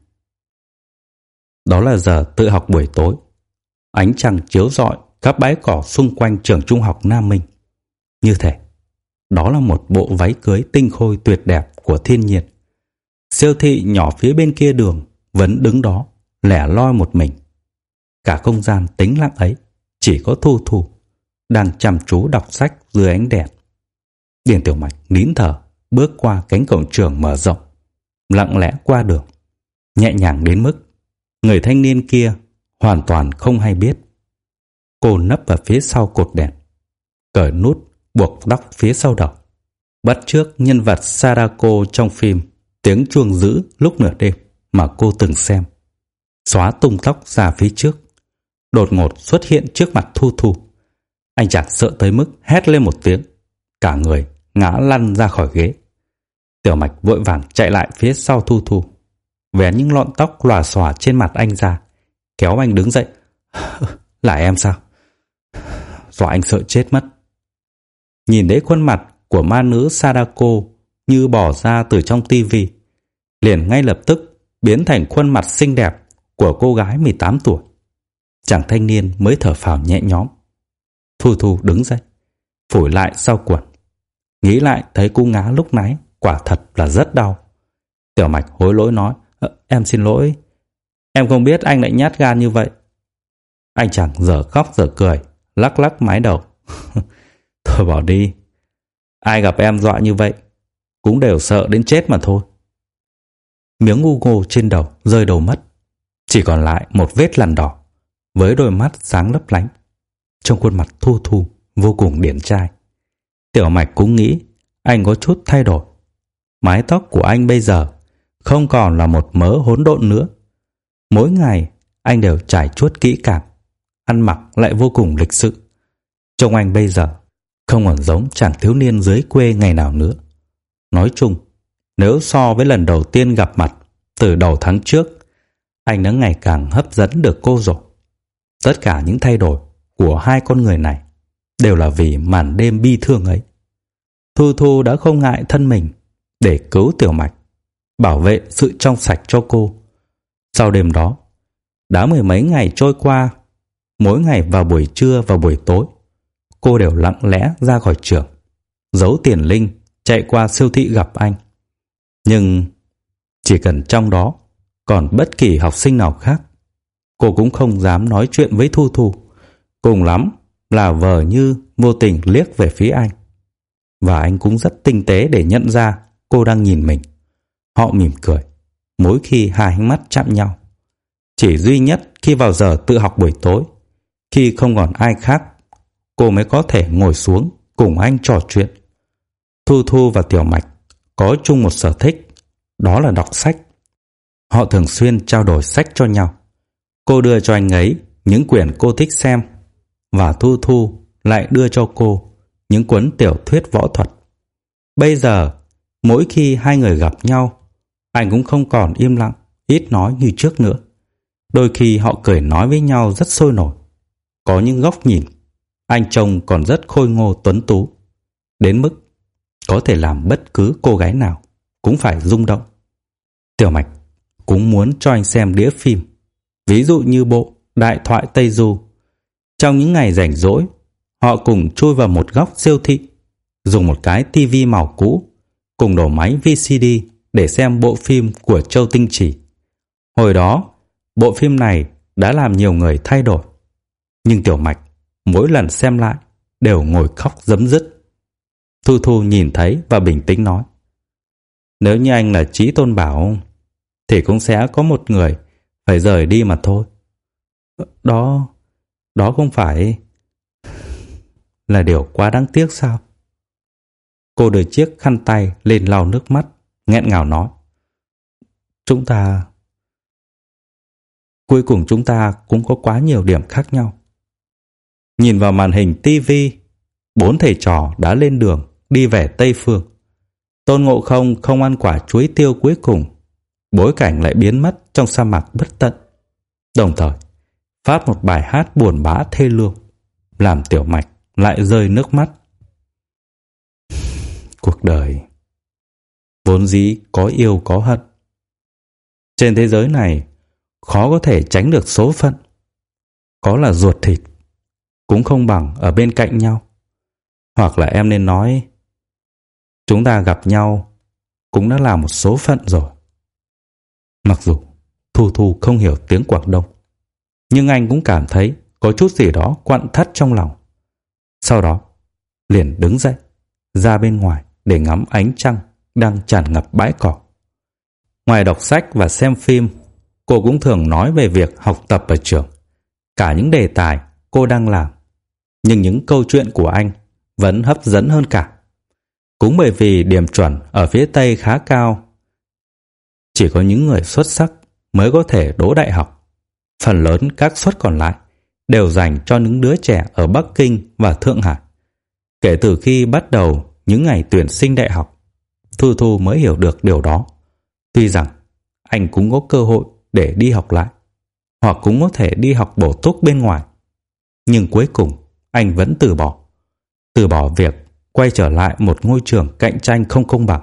Đó là giờ tự học buổi tối. Ánh trăng chiếu rọi các bãi cỏ xung quanh trường trung học Nam Minh. Như thể đó là một bộ váy cưới tinh khôi tuyệt đẹp của thiên nhiên. Siêu thị nhỏ phía bên kia đường vẫn đứng đó, lẻ loi một mình. Cả không gian tĩnh lặng ấy chỉ có Thu Thu đang chăm chú đọc sách dưới ánh đèn. Điền Tiểu Mạch nín thở bước qua cánh cổng trường mở rộng, lặng lẽ qua đường, nhẹ nhàng đến mức người thanh niên kia hoàn toàn không hay biết. Cô nấp vào phía sau cột đèn, cởi nút buộc tóc phía sau đầu, bắt chước nhân vật Sadako trong phim Tiếng chuông dữ lúc nửa đêm mà cô từng xem. Xóa tung tóc ra phía trước, đột ngột xuất hiện trước mặt Thu Thu. Anh chàng sợ tới mức hét lên một tiếng, cả người ngã lăn ra khỏi ghế. Tiểu Mạch vội vàng chạy lại phía sau Thu Thu, vén những lọn tóc lòa xòa trên mặt anh ra, kéo anh đứng dậy. Là em sao? Dọa anh sợ chết mất. Nhìn thấy khuôn mặt của ma nữ Sadako như bò ra từ trong tivi, liền ngay lập tức biến thành khuôn mặt xinh đẹp của cô gái mười tám tuổi. Chàng thanh niên mới thở phào nhẹ nhõm. Thu Thu đứng dậy, phủi lại sau quần. Nghĩ lại thấy cú ngã lúc nãy quả thật là rất đau. Tiểu Mạch hối lỗi nói, em xin lỗi, em không biết anh lại nhát gan như vậy. Anh chàng dở khóc dở cười, lắc lắc mái đầu. Thôi bỏ đi, ai gặp em dọa như vậy cũng đều sợ đến chết mà thôi. Miếng ngu ngô trên đầu rơi đầu mất, chỉ còn lại một vết lằn đỏ với đôi mắt sáng lấp lánh. Trong khuôn mặt Thu Thu vô cùng điển trai. Tiểu Mạch cũng nghĩ anh có chút thay đổi. Mái tóc của anh bây giờ không còn là một mớ hỗn độn nữa. Mỗi ngày anh đều trải chuốt kỹ càng, ăn mặc lại vô cùng lịch sự. Trông anh bây giờ không còn giống chàng thiếu niên dưới quê ngày nào nữa. Nói chung, nếu so với lần đầu tiên gặp mặt từ đầu tháng trước, anh đã ngày càng hấp dẫn được cô rồi. Tất cả những thay đổi của hai con người này đều là vì màn đêm bi thương ấy. Thu Thu đã không ngại thân mình để cứu Tiểu Mạch, bảo vệ sự trong sạch cho cô. Sau đêm đó, đã mười mấy ngày trôi qua, mỗi ngày vào buổi trưa và buổi tối, cô đều lặng lẽ ra khỏi trường, giấu tiền linh, chạy qua siêu thị gặp anh. Nhưng chỉ cần trong đó còn bất kỳ học sinh nào khác, cô cũng không dám nói chuyện với Thu Thu. Cùng lắm là vờ như vô tình liếc về phía anh. Và anh cũng rất tinh tế để nhận ra cô đang nhìn mình. Họ mỉm cười mỗi khi hai ánh mắt chạm nhau. Chỉ duy nhất khi vào giờ tự học buổi tối, khi không còn ai khác, cô mới có thể ngồi xuống cùng anh trò chuyện. Thu Thu và Tiểu Mạch có chung một sở thích đó là đọc sách. Họ thường xuyên trao đổi sách cho nhau. Cô đưa cho anh ấy những quyển cô thích xem, và Thu Thu lại đưa cho cô những cuốn tiểu thuyết võ thuật. Bây giờ, mỗi khi hai người gặp nhau, anh cũng không còn im lặng, ít nói như trước nữa. Đôi khi họ cười nói với nhau rất sôi nổi. Có những góc nhìn, anh trông còn rất khôi ngô tuấn tú, đến mức có thể làm bất cứ cô gái nào cũng phải rung động. Tiểu Mạch cũng muốn cho anh xem đĩa phim, ví dụ như bộ Đại thoại Tây Du. Trong những ngày rảnh rỗi, họ cùng chui vào một góc siêu thị, dùng một cái tivi màu cũ cùng đổ máy vê xê đê để xem bộ phim của Châu Tinh Trì. Hồi đó, bộ phim này đã làm nhiều người thay đổi, nhưng Tiểu Mạch mỗi lần xem lại đều ngồi khóc rấm rứt. Thu Thu nhìn thấy và bình tĩnh nói: nếu như anh là Chí Tôn Bảo thì cũng sẽ có một người phải rời đi mà thôi. Đó, đó không phải là điều quá đáng tiếc sao? Cô đưa chiếc khăn tay lên lau nước mắt, nghẹn ngào nói: Chúng ta... Cuối cùng chúng ta cũng có quá nhiều điểm khác nhau. Nhìn vào màn hình tivi, bốn thầy trò đã lên đường đi về Tây Phương. Tôn Ngộ Không không ăn quả chuối tiêu cuối cùng, bối cảnh lại biến mất trong sa mạc bất tận. Đồng thời, phát một bài hát buồn bã thê lương, làm Tiểu Mạch lại rơi nước mắt. Cuộc đời vốn dĩ có yêu có hận. Trên thế giới này khó có thể tránh được số phận. Có là ruột thịt cũng không bằng ở bên cạnh nhau. Hoặc là em nên nói, chúng ta gặp nhau cũng đã là một số phận rồi. Mặc dù Thu Thu không hiểu tiếng Quảng Đông, nhưng anh cũng cảm thấy có chút gì đó quặn thắt trong lòng. Sau đó liền đứng dậy, ra bên ngoài để ngắm ánh trăng đang tràn ngập bãi cỏ. Ngoài đọc sách và xem phim, cô cũng thường nói về việc học tập ở trường, cả những đề tài cô đang làm. Nhưng những câu chuyện của anh vẫn hấp dẫn hơn cả. Cũng bởi vì điểm chuẩn ở phía Tây khá cao, chỉ có những người xuất sắc mới có thể đỗ đại học. Phần lớn các suất còn lại đều dành cho những đứa trẻ ở Bắc Kinh và Thượng Hải. Kể từ khi bắt đầu những ngày tuyển sinh đại học, Thu Thu mới hiểu được điều đó. Tuy rằng anh cũng có cơ hội để đi học lại, hoặc cũng có thể đi học bổ túc bên ngoài, nhưng cuối cùng anh vẫn từ bỏ. Từ bỏ việc quay trở lại một ngôi trường cạnh tranh không công bằng.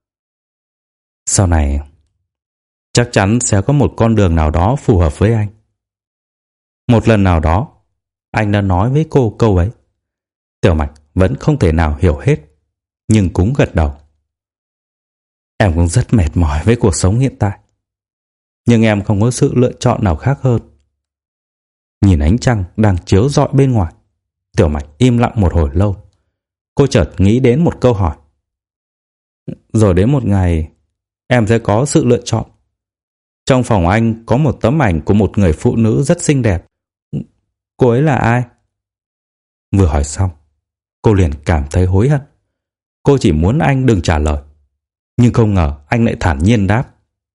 Sau này chắc chắn sẽ có một con đường nào đó phù hợp với anh. Một lần nào đó anh đã nói với cô câu ấy. Tiểu Mạch vẫn không thể nào hiểu hết, nhưng cũng gật đầu. Em cũng rất mệt mỏi với cuộc sống hiện tại, nhưng em không có sự lựa chọn nào khác hơn. Nhìn ánh trăng đang chiếu rọi bên ngoài, Tiểu Mạch im lặng một hồi lâu. Cô chợt nghĩ đến một câu hỏi. Rồi đến một ngày em sẽ có sự lựa chọn. Trong phòng anh có một tấm ảnh của một người phụ nữ rất xinh đẹp. Cô ấy là ai? Vừa hỏi xong, cô liền cảm thấy hối hận. Cô chỉ muốn anh đừng trả lời, nhưng không ngờ anh lại thản nhiên đáp.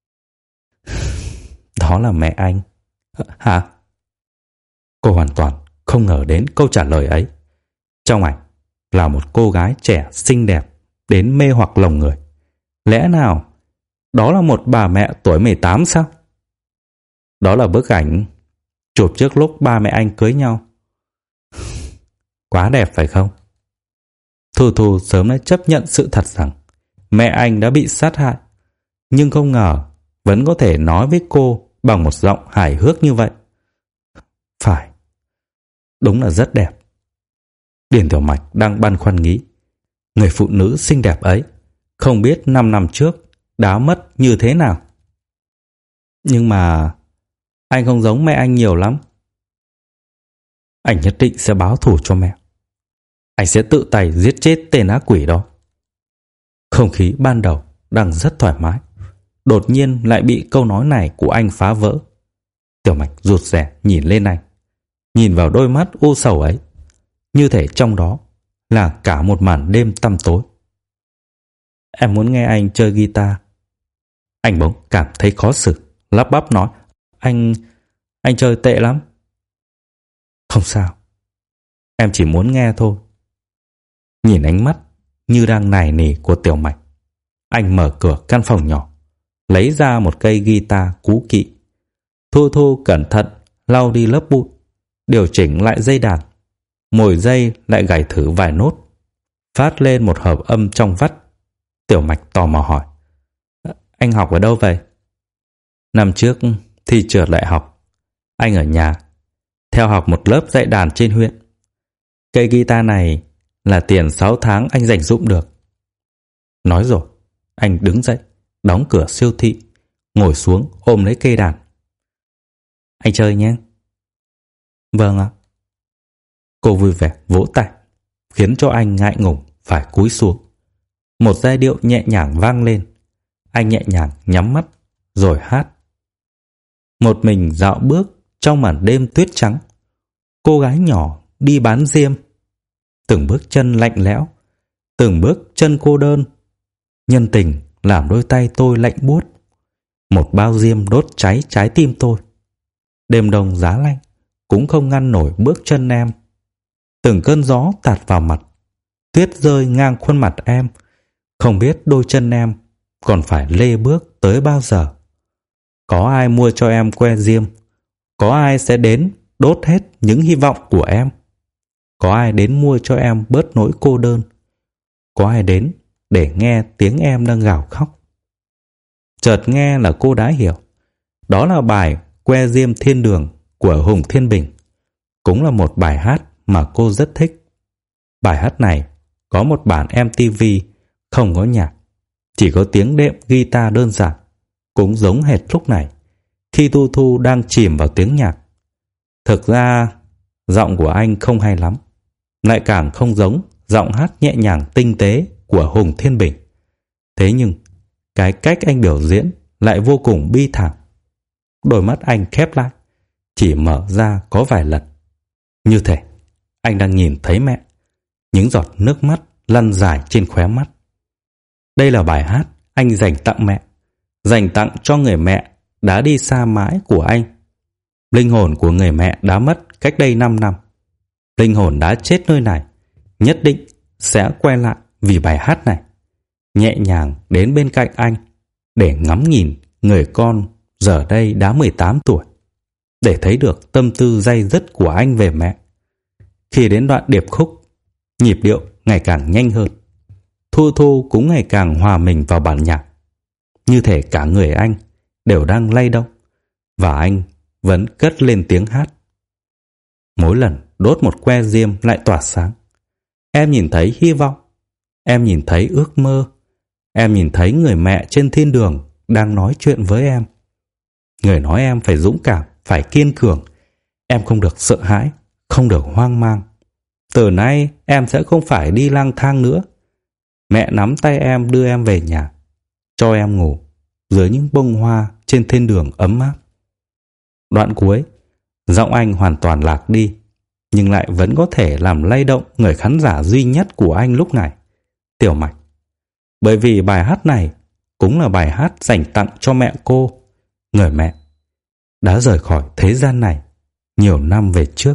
Đó là mẹ anh. Hả? Cô hoàn toàn không ngờ đến câu trả lời ấy. Trong ảnh là một cô gái trẻ xinh đẹp đến mê hoặc lòng người. Lẽ nào đó là một bà mẹ tuổi mười tám sao? Đó là bức ảnh chụp trước lúc ba mẹ anh cưới nhau. Quá đẹp phải không? Thu Thu sớm đã chấp nhận sự thật rằng mẹ anh đã bị sát hại, nhưng không ngờ vẫn có thể nói với cô bằng một giọng hài hước như vậy. Phải, đúng là rất đẹp. Điền Tiểu Mạch đang băn khoăn nghĩ, người phụ nữ xinh đẹp ấy không biết năm năm trước đã mất như thế nào. Nhưng mà anh không giống mẹ anh nhiều lắm. Anh nhất định sẽ báo thù cho mẹ. Anh sẽ tự tay giết chết tên ác quỷ đó. Không khí ban đầu đang rất thoải mái, đột nhiên lại bị câu nói này của anh phá vỡ. Tiểu Mạch rụt rè nhìn lên anh, nhìn vào đôi mắt u sầu ấy, như thể trong đó là cả một màn đêm tăm tối. Em muốn nghe anh chơi guitar. Anh bỗng cảm thấy khó xử, lắp bắp nói: Anh... anh chơi tệ lắm. Không sao, em chỉ muốn nghe thôi. Nhìn ánh mắt như đang nài nỉ của Tiểu Mạch, anh mở cửa căn phòng nhỏ, lấy ra một cây guitar cũ kỹ. Thu Thu cẩn thận lau đi lớp bụi, điều chỉnh lại dây đàn, mồi dây lại gảy thử vài nốt, phát lên một hợp âm trong vắt. Tiểu Mạch tò mò hỏi: Anh học ở đâu vậy? Năm trước thi trượt đại học, anh ở nhà theo học một lớp dạy đàn trên huyện. Cây guitar này là tiền sáu tháng anh dành dụm được. Nói rồi, anh đứng dậy, đóng cửa siêu thị, ngồi xuống ôm lấy cây đàn. Anh chơi nhé. Vâng ạ. Cô vui vẻ vỗ tay, khiến cho anh ngại ngùng phải cúi xuống. Một giai điệu nhẹ nhàng vang lên. Anh nhẹ nhàng nhắm mắt rồi hát. Một mình dạo bước trong màn đêm tuyết trắng, cô gái nhỏ đi bán diêm. Từng bước chân lạnh lẽo, từng bước chân cô đơn. Nhân tình làm đôi tay tôi lạnh buốt. Một bao diêm đốt cháy trái tim tôi. Đêm đông giá lạnh cũng không ngăn nổi bước chân em. Từng cơn gió tạt vào mặt, tuyết rơi ngang khuôn mặt em. Không biết đôi chân em còn phải lê bước tới bao giờ. Có ai mua cho em que diêm? Có ai sẽ đến đốt hết những hy vọng của em? Có ai đến mua cho em bớt nỗi cô đơn? Có ai đến để nghe tiếng em đang gào khóc? Chợt nghe là cô đã hiểu. Đó là bài Que Diêm Thiên Đường của Hùng Thiên Bình. Cũng là một bài hát mà cô rất thích. Bài hát này có một bản em tê vê không có nhạc, chỉ có tiếng đệm guitar đơn giản, cũng giống hệt lúc này khi Thu Thu đang chìm vào tiếng nhạc. Thực ra giọng của anh không hay lắm, lại càng không giống giọng hát nhẹ nhàng tinh tế của Hùng Thiên Bình. Thế nhưng cái cách anh biểu diễn lại vô cùng bi thảm. Đôi mắt anh khép lại, chỉ mở ra có vài lần, như thể anh đang nhìn thấy mẹ. Những giọt nước mắt lăn dài trên khóe mắt. Đây là bài hát anh dành tặng mẹ, dành tặng cho người mẹ đã đi xa mãi của anh. Linh hồn của người mẹ đã mất cách đây năm năm. Linh hồn đã chết nơi này, nhất định sẽ quay lại vì bài hát này, nhẹ nhàng đến bên cạnh anh để ngắm nhìn người con giờ đây đã mười tám tuổi, để thấy được tâm tư day dứt của anh về mẹ. Khi đến đoạn điệp khúc, nhịp điệu ngày càng nhanh hơn, Thu Thu cũng ngày càng hòa mình vào bản nhạc, như thể cả người anh đều đang lay động, và anh vẫn cất lên tiếng hát. Mỗi lần đốt một que diêm lại tỏa sáng. Em nhìn thấy hy vọng, em nhìn thấy ước mơ, em nhìn thấy người mẹ trên thiên đường đang nói chuyện với em. Người nói em phải dũng cảm, phải kiên cường. Em không được sợ hãi, không được hoang mang. Từ nay em sẽ không phải đi lang thang nữa. Mẹ nắm tay em đưa em về nhà, cho em ngủ dưới những bông hoa trên thiên đường ấm áp. Đoạn cuối, giọng anh hoàn toàn lạc đi, nhưng lại vẫn có thể làm lay động người khán giả duy nhất của anh lúc này, Tiểu Mạch. Bởi vì bài hát này cũng là bài hát dành tặng cho mẹ cô, người mẹ đã rời khỏi thế gian này nhiều năm về trước.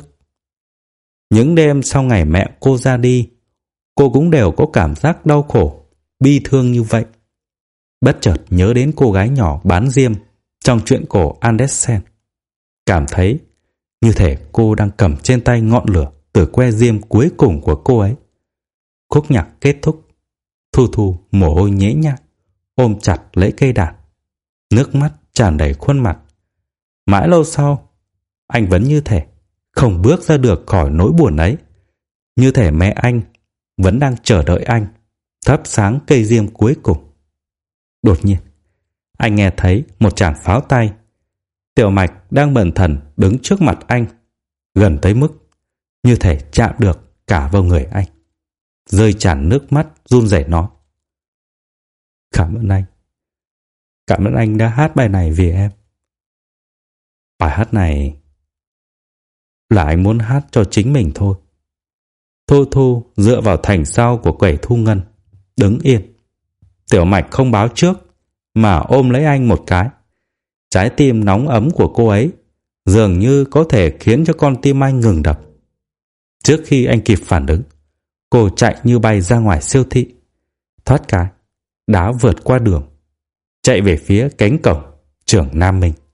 Những đêm sau ngày mẹ cô ra đi, cô cũng đều có cảm giác đau khổ, bi thương như vậy. Bất chợt nhớ đến cô gái nhỏ bán diêm trong truyện cổ Andersen, cảm thấy như thể cô đang cầm trên tay ngọn lửa từ que diêm cuối cùng của cô ấy. Khúc nhạc kết thúc, Thu Thu mồ hôi nhễ nhại, ôm chặt lấy cây đàn, nước mắt tràn đầy khuôn mặt. Mãi lâu sau, anh vẫn như thể không bước ra được khỏi nỗi buồn ấy, như thể mẹ anh vẫn đang chờ đợi anh thắp sáng cây diêm cuối cùng. Đột nhiên, anh nghe thấy một tràng pháo tay. Tiểu Mạch đang bần thần đứng trước mặt anh, gần tới mức như thể chạm được cả vào người anh, rơi tràn nước mắt run rẩy nói: Cảm ơn anh. Cảm ơn anh đã hát bài này vì em. Bài hát này là anh muốn hát cho chính mình thôi. Thu Thu dựa vào thành sau của quầy thu ngân, đứng yên. Tiểu Mạch không báo trước, mà ôm lấy anh một cái. Trái tim nóng ấm của cô ấy dường như có thể khiến cho con tim anh ngừng đập. Trước khi anh kịp phản ứng, cô chạy như bay ra ngoài siêu thị, thoát cái đã vượt qua đường, chạy về phía cánh cổng trường Nam Minh.